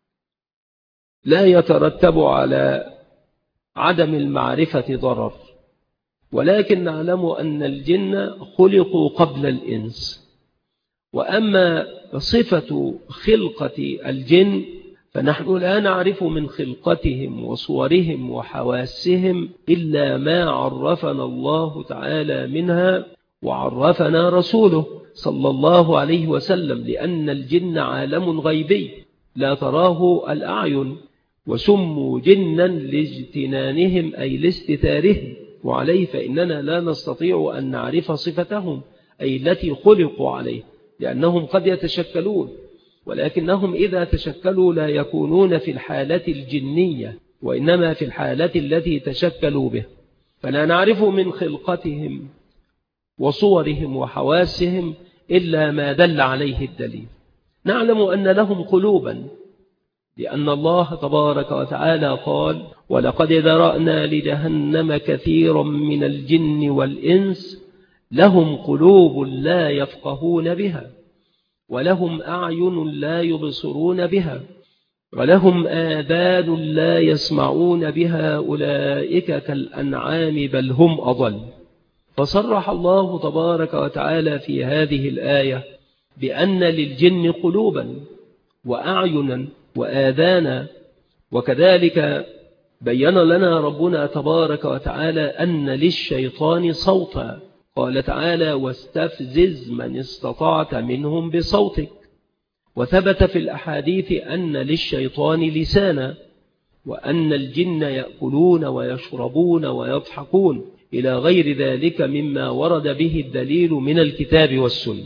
لا يترتب على عدم المعرفة ضرر، ولكن نعلم أن الجن خلقوا قبل الإنس. وأما صفة خلقة الجن فنحن لا نعرف من خلقتهم وصورهم وحواسهم إلا ما عرفنا الله تعالى منها وعرفنا رسوله صلى الله عليه وسلم، لأن الجن عالم غيبي لا تراه الأعين، وسموا جنا لاجتنانهم أي لاستتارهم، وعليه فإننا لا نستطيع أن نعرف صفتهم أي التي خلقوا عليه، لأنهم قد يتشكلون، ولكنهم إذا تشكلوا لا يكونون في الحالة الجنية، وإنما في الحالة التي تشكلوا به. فلا نعرف من خلقتهم وصورهم وحواسهم إلا ما دل عليه الدليل. نعلم أن لهم قلوبا، لأن الله تبارك وتعالى قال: ولقد ذرأنا لجهنم كثيرا من الجن والإنس لهم قلوب لا يفقهون بها، ولهم أعين لا يبصرون بها، ولهم آذان لا يسمعون بها، أولئك كالأنعام بل هم أضل. فصرح الله تبارك وتعالى في هذه الآية بأن للجن قلوبا وأعينا وآذانا. وكذلك بيّن لنا ربنا تبارك وتعالى أن للشيطان صوتا، قال تعالى: واستفزز من استطعت منهم بصوتك. وثبت في الأحاديث أن للشيطان لسانا، وأن الجن يأكلون ويشربون ويضحكون، إلى غير ذلك مما ورد به الدليل من الكتاب والسنة.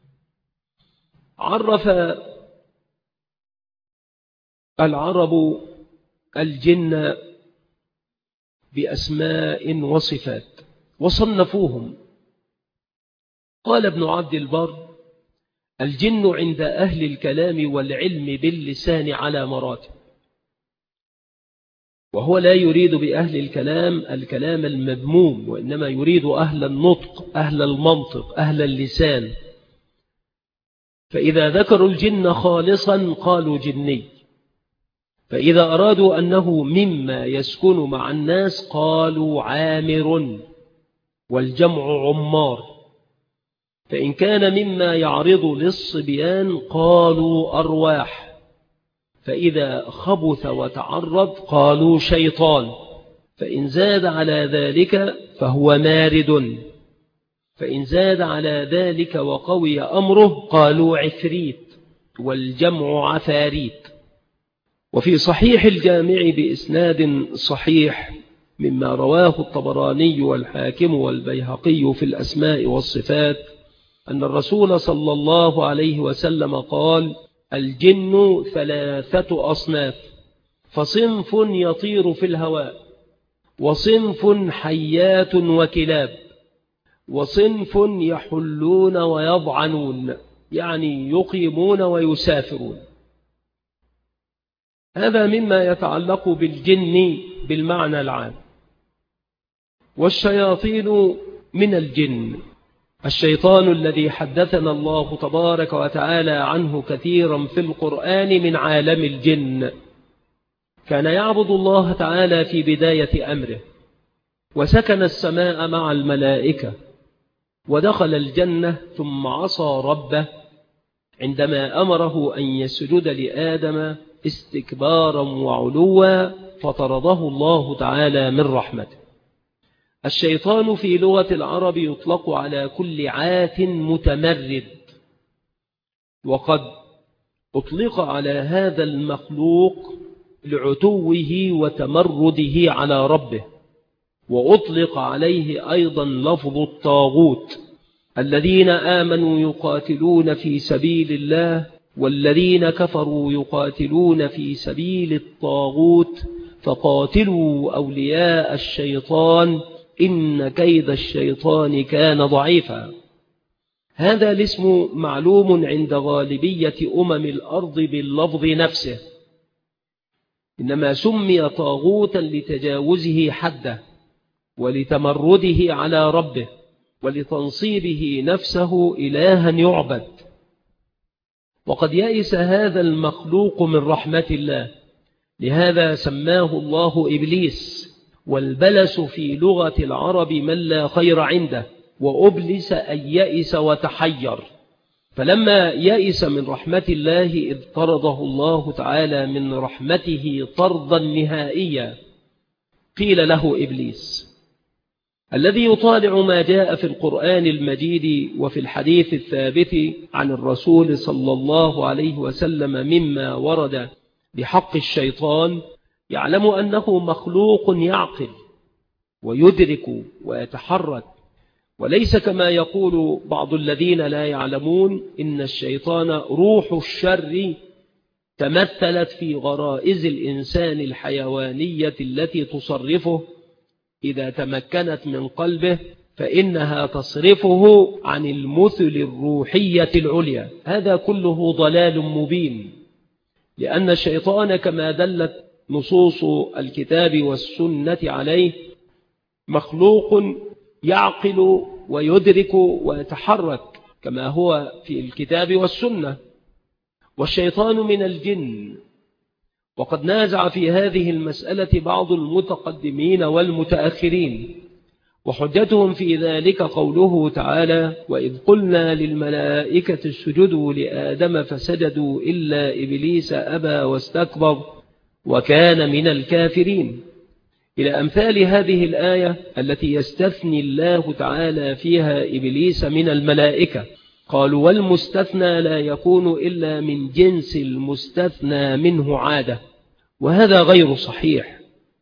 عرف العرب الجن بأسماء وصفات وصنفوهم، قال ابن عبد البر: الجن عند أهل الكلام والعلم باللسان على مراتب، وهو لا يريد بأهل الكلام المذموم، وإنما يريد أهل النطق، أهل المنطق، أهل اللسان. فإذا ذكروا الجن خالصا قالوا جني، فإذا أرادوا أنه مما يسكن مع الناس قالوا عامر، والجمع عمار. فإن كان مما يعرض للصبيان قالوا أرواح، فإذا خبث وتعرض قالوا شيطان، فإن زاد على ذلك فهو مارد، فإن زاد على ذلك وقوي أمره قالوا عفريت، والجمع عفاريت. وفي صحيح الجامع بإسناد صحيح مما رواه الطبراني والحاكم والبيهقي في الأسماء والصفات أن الرسول صلى الله عليه وسلم قال: الجن 3 أصناف، فصنف يطير في الهواء، وصنف حيات وكلاب، وصنف يحلون ويضعنون، يعني يقيمون ويسافرون. هذا مما يتعلق بالجن بالمعنى العام. والشياطين من الجن، الشيطان الذي حدثنا الله تبارك وتعالى عنه كثيرا في القرآن من عالم الجن، كان يعبد الله تعالى في بداية أمره، وسكن السماء مع الملائكة، ودخل الجنة ثم عصى ربه عندما أمره أن يسجد لآدم استكبارا وعلوا، فطرده الله تعالى من رحمته. الشيطان في لغة العرب يطلق على كل عات متمرد، وقد أطلق على هذا المخلوق لعتوه وتمرده على ربه، وأطلق عليه أيضا لفظ الطاغوت، الذين آمنوا يقاتلون في سبيل الله، والذين كفروا يقاتلون في سبيل الطاغوت، فقاتلوا أولياء الشيطان إن كيد الشيطان كان ضعيفا. هذا الاسم معلوم عند غالبية الأرض باللفظ نفسه، إنما سمي طاغوتا لتجاوزه حده، ولتمرده على ربه، ولتنصيبه نفسه إلها يعبد. وقد يئس هذا المخلوق من رحمة الله، لهذا سماه الله إبليس. والبلس في لغة العرب من لا خير عنده، وأبلس أن يئس وتحير. فلما يئس من رحمة الله إذ طرده الله تعالى من رحمته طردا نهائيا، قيل له إبليس. الذي يطالع ما جاء في القرآن المجيد وفي الحديث الثابت عن الرسول صلى الله عليه وسلم مما ورد بحق الشيطان يعلم أنه مخلوق يعقل ويدرك ويتحرك، وليس كما يقول بعض الذين لا يعلمون إن الشيطان روح الشر تمثلت في غرائز الإنسان الحيوانية التي تصرفه إذا تمكنت من قلبه، فإنها تصرفه عن المثل الروحية العليا. هذا كله ضلال مبين، لأن الشيطان كما دلت نصوص الكتاب والسنة عليه مخلوق يعقل ويدرك ويتحرك كما هو في الكتاب والسنة. والشيطان من الجن، وقد نازع في هذه المسألة بعض المتقدمين والمتأخرين، وحجتهم في ذلك قوله تعالى: وإذ قلنا للملائكة اسجدوا لآدم فسجدوا إلا إبليس أبى واستكبر وكان من الكافرين، إلى أمثال هذه الآية التي يستثني الله تعالى فيها إبليس من الملائكة. قالوا: والمستثنى لا يكون إلا من جنس المستثنى منه عادة، وهذا غير صحيح،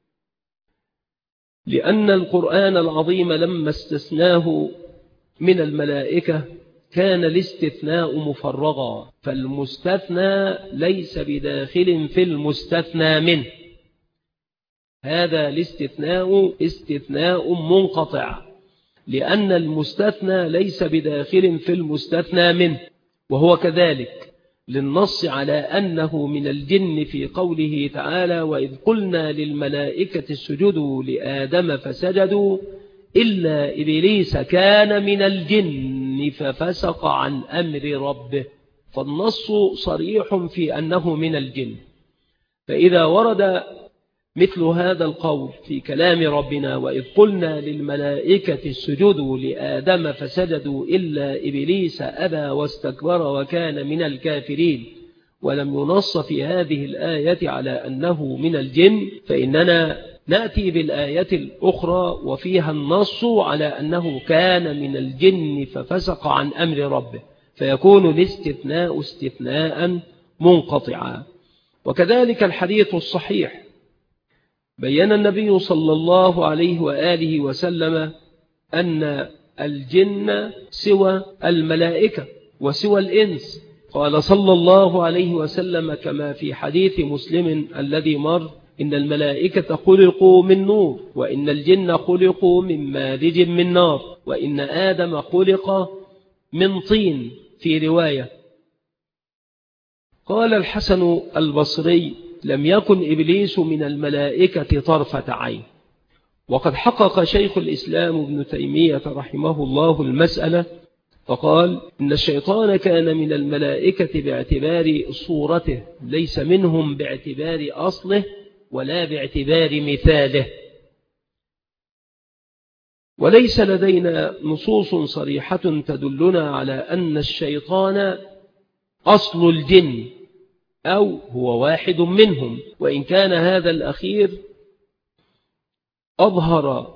لأن القرآن العظيم لما استثناه من الملائكة كان الاستثناء مفرغا، فالمستثنى ليس بداخل في المستثنى منه. هذا الاستثناء استثناء منقطع، لأن المستثنى ليس بداخل في المستثنى منه، وهو كذلك للنص على أنه من الجن في قوله تعالى: وإذ قلنا للملائكة اسجدوا لآدم فسجدوا إلا إبليس كان من الجن ففسق عن أمر ربه. فالنص صريح في أنه من الجن. فإذا ورد مثل هذا القول في كلام ربنا: وإذ قلنا للملائكة اسجدوا لآدم فسجدوا إلا إبليس أبى واستكبر وكان من الكافرين، ولم ينص في هذه الآية على أنه من الجن، فإننا نأتي بالآية الأخرى وفيها النص على أنه كان من الجن ففسق عن أمر ربه، فيكون الاستثناء استثناء منقطعا. وكذلك الحديث الصحيح بيّن النبي صلى الله عليه وآله وسلم أن الجن سوى الملائكة وسوى الإنس. قال صلى الله عليه وسلم كما في حديث مسلم الذي مر: إن الملائكة خلقوا من نور، وإن الجن خلقوا من مارج من نار، وإن آدم خلق من طين في رواية. قال الحسن البصري: لم يكن إبليس من الملائكة طرفة عين. وقد حقق شيخ الإسلام ابن تيمية رحمه الله المسألة فقال: إن الشيطان كان من الملائكة باعتبار صورته، ليس منهم باعتبار أصله ولا باعتبار مثاله. وليس لدينا نصوص صريحة تدلنا على أن الشيطان أصل الجن أو هو واحد منهم، وإن كان هذا الأخير أظهر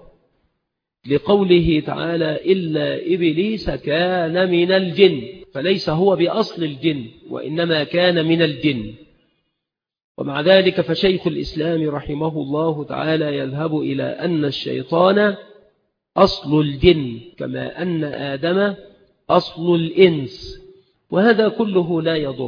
لقوله تعالى: إلا إبليس كان من الجن، فليس هو بأصل الجن وإنما كان من الجن. ومع ذلك فشيخ الإسلام رحمه الله تعالى يذهب إلى أن الشيطان أصل الجن كما أن آدم أصل الإنس، وهذا كله لا يضر.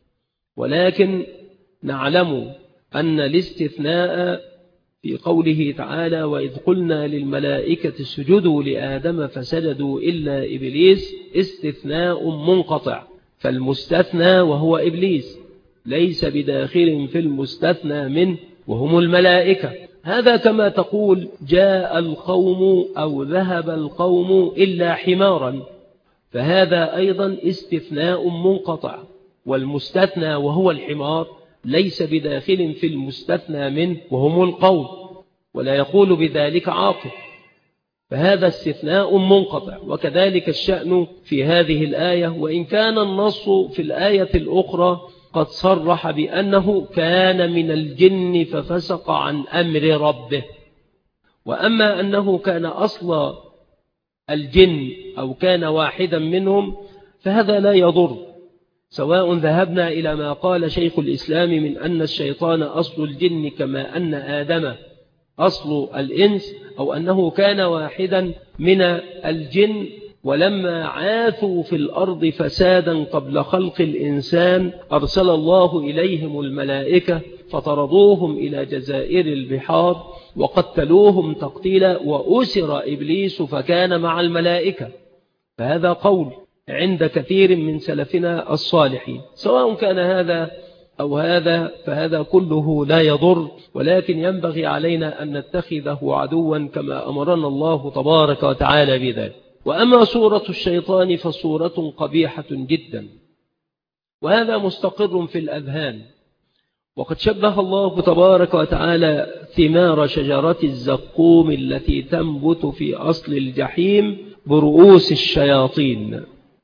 ولكن نعلم أن الاستثناء في قوله تعالى: وإذ قلنا للملائكة اسجدوا لآدم فسجدوا إلا إبليس استثناء منقطع، فالمستثنى وهو إبليس ليس بداخل في المستثنى منه وهم الملائكة. هذا كما تقول: جاء القوم أو ذهب القوم إلا حمارا، فهذا أيضا استثناء منقطع، والمستثنى وهو الحمار ليس بداخل في المستثنى منه وهم القوم، ولا يقول بذلك عاقل، فهذا استثناء منقطع. وكذلك الشأن في هذه الآية، وإن كان النص في الآية الأخرى قد صرح بأنه كان من الجن ففسق عن أمر ربه. وأما أنه كان أصل الجن أو كان واحدا منهم فهذا لا يضر، سواء ذهبنا إلى ما قال شيخ الإسلام من أن الشيطان أصل الجن كما أن آدم أصل الإنس، أو أنه كان واحدا من الجن، ولما عاثوا في الأرض فسادا قبل خلق الإنسان أرسل الله إليهم الملائكة فطردوهم إلى جزائر البحار وقتلوهم تقتيلا، وأسر إبليس فكان مع الملائكة. فهذا قول عند كثير من سلفنا الصالحين، سواء كان هذا أو هذا فهذا كله لا يضر، ولكن ينبغي علينا أن نتخذه عدوا كما أمرنا الله تبارك وتعالى بذلك. وأما صورة الشيطان فصورة قبيحة جدا، وهذا مستقر في الأذهان. وقد شبه الله تبارك وتعالى ثمار شجرة الزقوم التي تنبت في أصل الجحيم برؤوس الشياطين،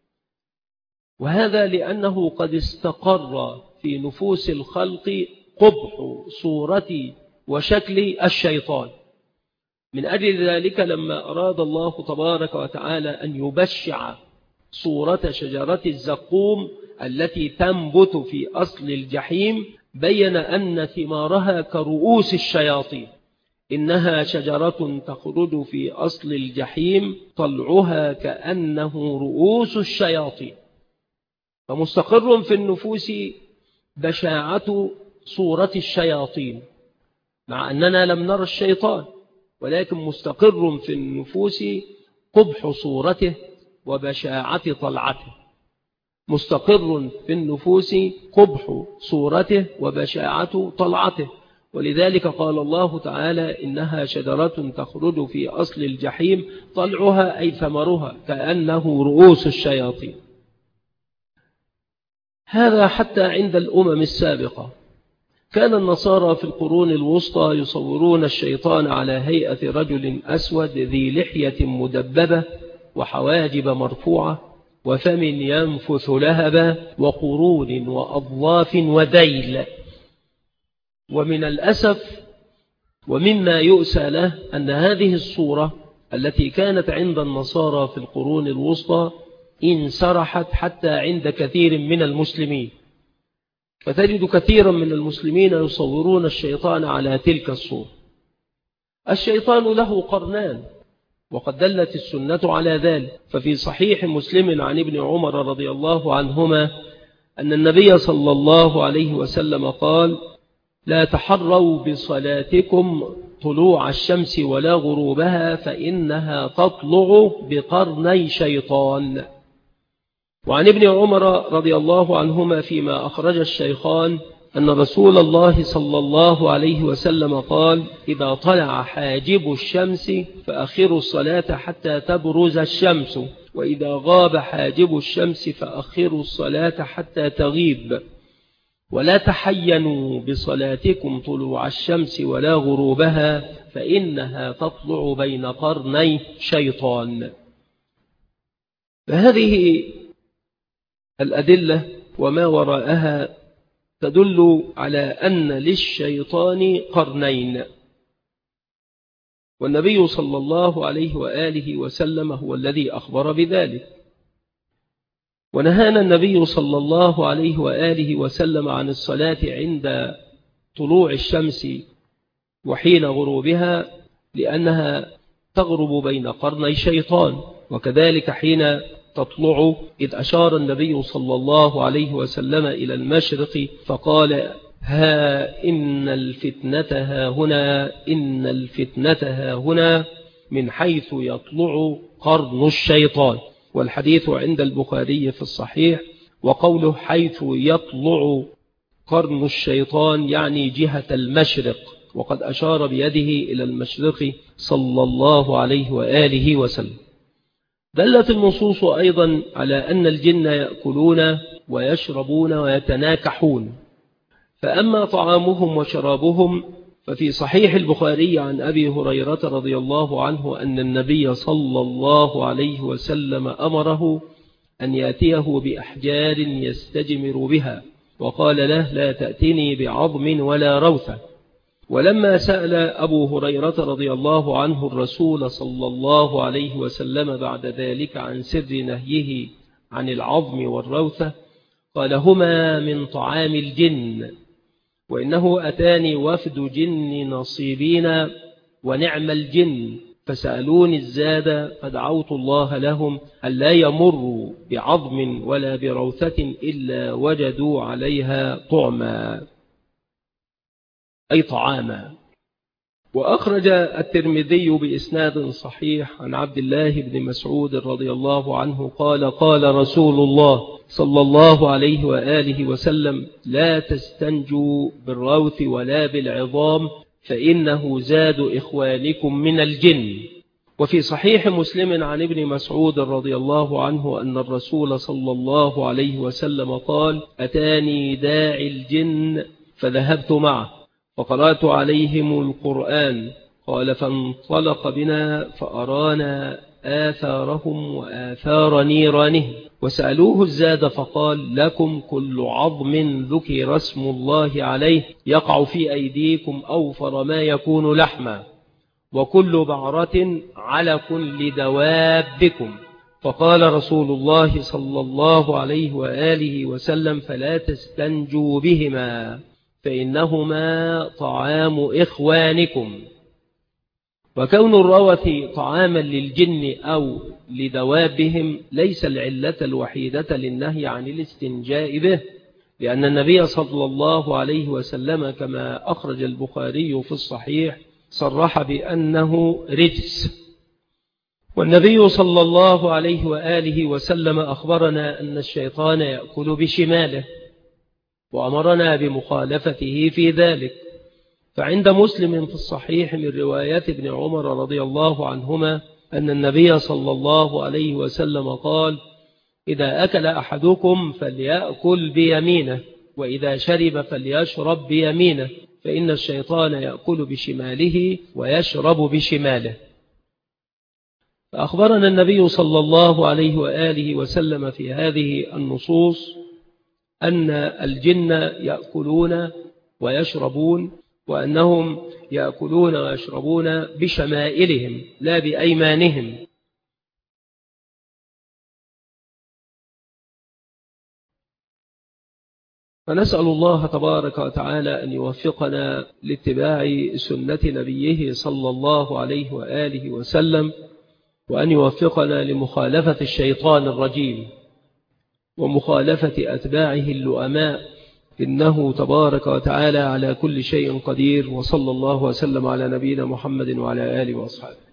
وهذا لأنه قد استقر في نفوس الخلق قبح صورة وشكل الشيطان. من أجل ذلك لما أراد الله تبارك وتعالى أن يبشع صورة شجرة الزقوم التي تنبت في أصل الجحيم بين أن ثمارها كرؤوس الشياطين، إنها شجرة تخرج في أصل الجحيم طلعها كأنه رؤوس الشياطين. فمستقر في النفوس بشاعة صورة الشياطين، مع أننا لم نرى الشيطان، ولكن مستقر في النفوس قبح صورته وبشاعة طلعته. مستقر في النفوس قبح صورته وبشاعة طلعته، ولذلك قال الله تعالى إنها شجرة تخرج في أصل الجحيم طلعها أي ثمرها كأنه رؤوس الشياطين. هذا حتى عند الأمم السابقة كان النصارى في القرون الوسطى يصورون الشيطان على هيئة رجل أسود ذي لحية مدببة وحواجب مرفوعة وفم ينفث لهبا وقرون وأضلاف وديل. ومن الأسف ومما يؤسى له أن هذه الصورة التي كانت عند النصارى في القرون الوسطى انسرحت حتى عند كثير من المسلمين، فتجد كثيرا من المسلمين يصورون الشيطان على تلك الصورة. الشيطان له قرنان، وقد دلت السنة على ذلك، ففي صحيح مسلم عن ابن عمر رضي الله عنهما أن النبي صلى الله عليه وسلم قال: لا تحروا بصلاتكم طلوع الشمس ولا غروبها فإنها تطلع بقرني شيطان. وعن ابن عمر رضي الله عنهما فيما أخرج الشيخان أن رسول الله صلى الله عليه وسلم قال: إذا طلع حاجب الشمس فأخروا الصلاة حتى تبرز الشمس، وإذا غاب حاجب الشمس فأخروا الصلاة حتى تغيب، ولا تحينوا بصلاتكم طلوع الشمس ولا غروبها فإنها تطلع بين قرني شيطان. فهذه الأدلة وما وراءها تدل على أن للشيطان قرنين، والنبي صلى الله عليه وآله وسلم هو الذي أخبر بذلك. ونهانا النبي صلى الله عليه وآله وسلم عن الصلاة عند طلوع الشمس وحين غروبها لأنها تغرب بين قرني شيطان، وكذلك حين تطلع، إذ أشار النبي صلى الله عليه وسلم إلى المشرق فقال: ها إن الفتنة ها هنا، إن الفتنة ها هنا، من حيث يطلع قرن الشيطان. والحديث عند البخاري في الصحيح. وقوله حيث يطلع قرن الشيطان يعني جهة المشرق، وقد أشار بيده إلى المشرق صلى الله عليه وآله وسلم. دلت النصوص أيضا على أن الجن يأكلون ويشربون ويتناكحون. فأما طعامهم وشرابهم ففي صحيح البخاري عن أبي هريرة رضي الله عنه أن النبي صلى الله عليه وسلم أمره أن يأتيه بأحجار يستجمر بها، وقال له: لا تأتني بعظم ولا روثة. ولما سأل أبو هريرة رضي الله عنه الرسول صلى الله عليه وسلم بعد ذلك عن سر نهيه عن العظم والروثة، قال: هما من طعام الجن، وإنه أتاني وفد جن نصيبين ونعم الجن فسألوني الزاد، فدعوت الله لهم ألا يمروا بعظم ولا بروثة إلا وجدوا عليها طعما، أي طعاما. وأخرج الترمذي بإسناد صحيح عن عبد الله بن مسعود رضي الله عنه قال: قال رسول الله صلى الله عليه وآله وسلم: لا تستنجوا بالروث ولا بالعظام فإنه زاد إخوانكم من الجن. وفي صحيح مسلم عن ابن مسعود رضي الله عنه أن الرسول صلى الله عليه وسلم قال: أتاني داعي الجن فذهبت معه فقرأت عليهم القرآن، قال: فانطلق بنا فأرانا آثارهم وآثار نيرانهم، وسألوه الزاد فقال: لكم كل عظم ذكر اسم الله عليه يقع في أيديكم أوفر ما يكون لحما، وكل بعرة علق لدوابكم. فقال رسول الله صلى الله عليه وآله وسلم: فلا تستنجوا بهما فإنهما طعام إخوانكم. وكون الروث طعاما للجن أو لدوابهم ليس العلة الوحيدة للنهي عن الاستنجاء به، لأن النبي صلى الله عليه وسلم كما أخرج البخاري في الصحيح صرح بأنه رجس. والنبي صلى الله عليه وآله وسلم أخبرنا أن الشيطان يأكل بشماله، وأمرنا بمخالفته في ذلك. فعند مسلم في الصحيح من روايات ابن عمر رضي الله عنهما أن النبي صلى الله عليه وسلم قال: إذا أكل أحدكم فليأكل بيمينه، وإذا شرب فليشرب بيمينه، فإن الشيطان يأكل بشماله ويشرب بشماله. فأخبرنا النبي صلى الله عليه وآله وسلم في هذه النصوص أن الجن يأكلون ويشربون، وأنهم يأكلون ويشربون بشمائلهم لا بأيمانهم. فنسأل الله تبارك وتعالى أن يوفقنا لاتباع سنة نبيه صلى الله عليه وآله وسلم، وأن يوفقنا لمخالفة الشيطان الرجيم ومخالفة أتباعه اللؤماء، إنه تبارك وتعالى على كل شيء قدير. وصلى الله وسلم على نبينا محمد وعلى آله وأصحابه.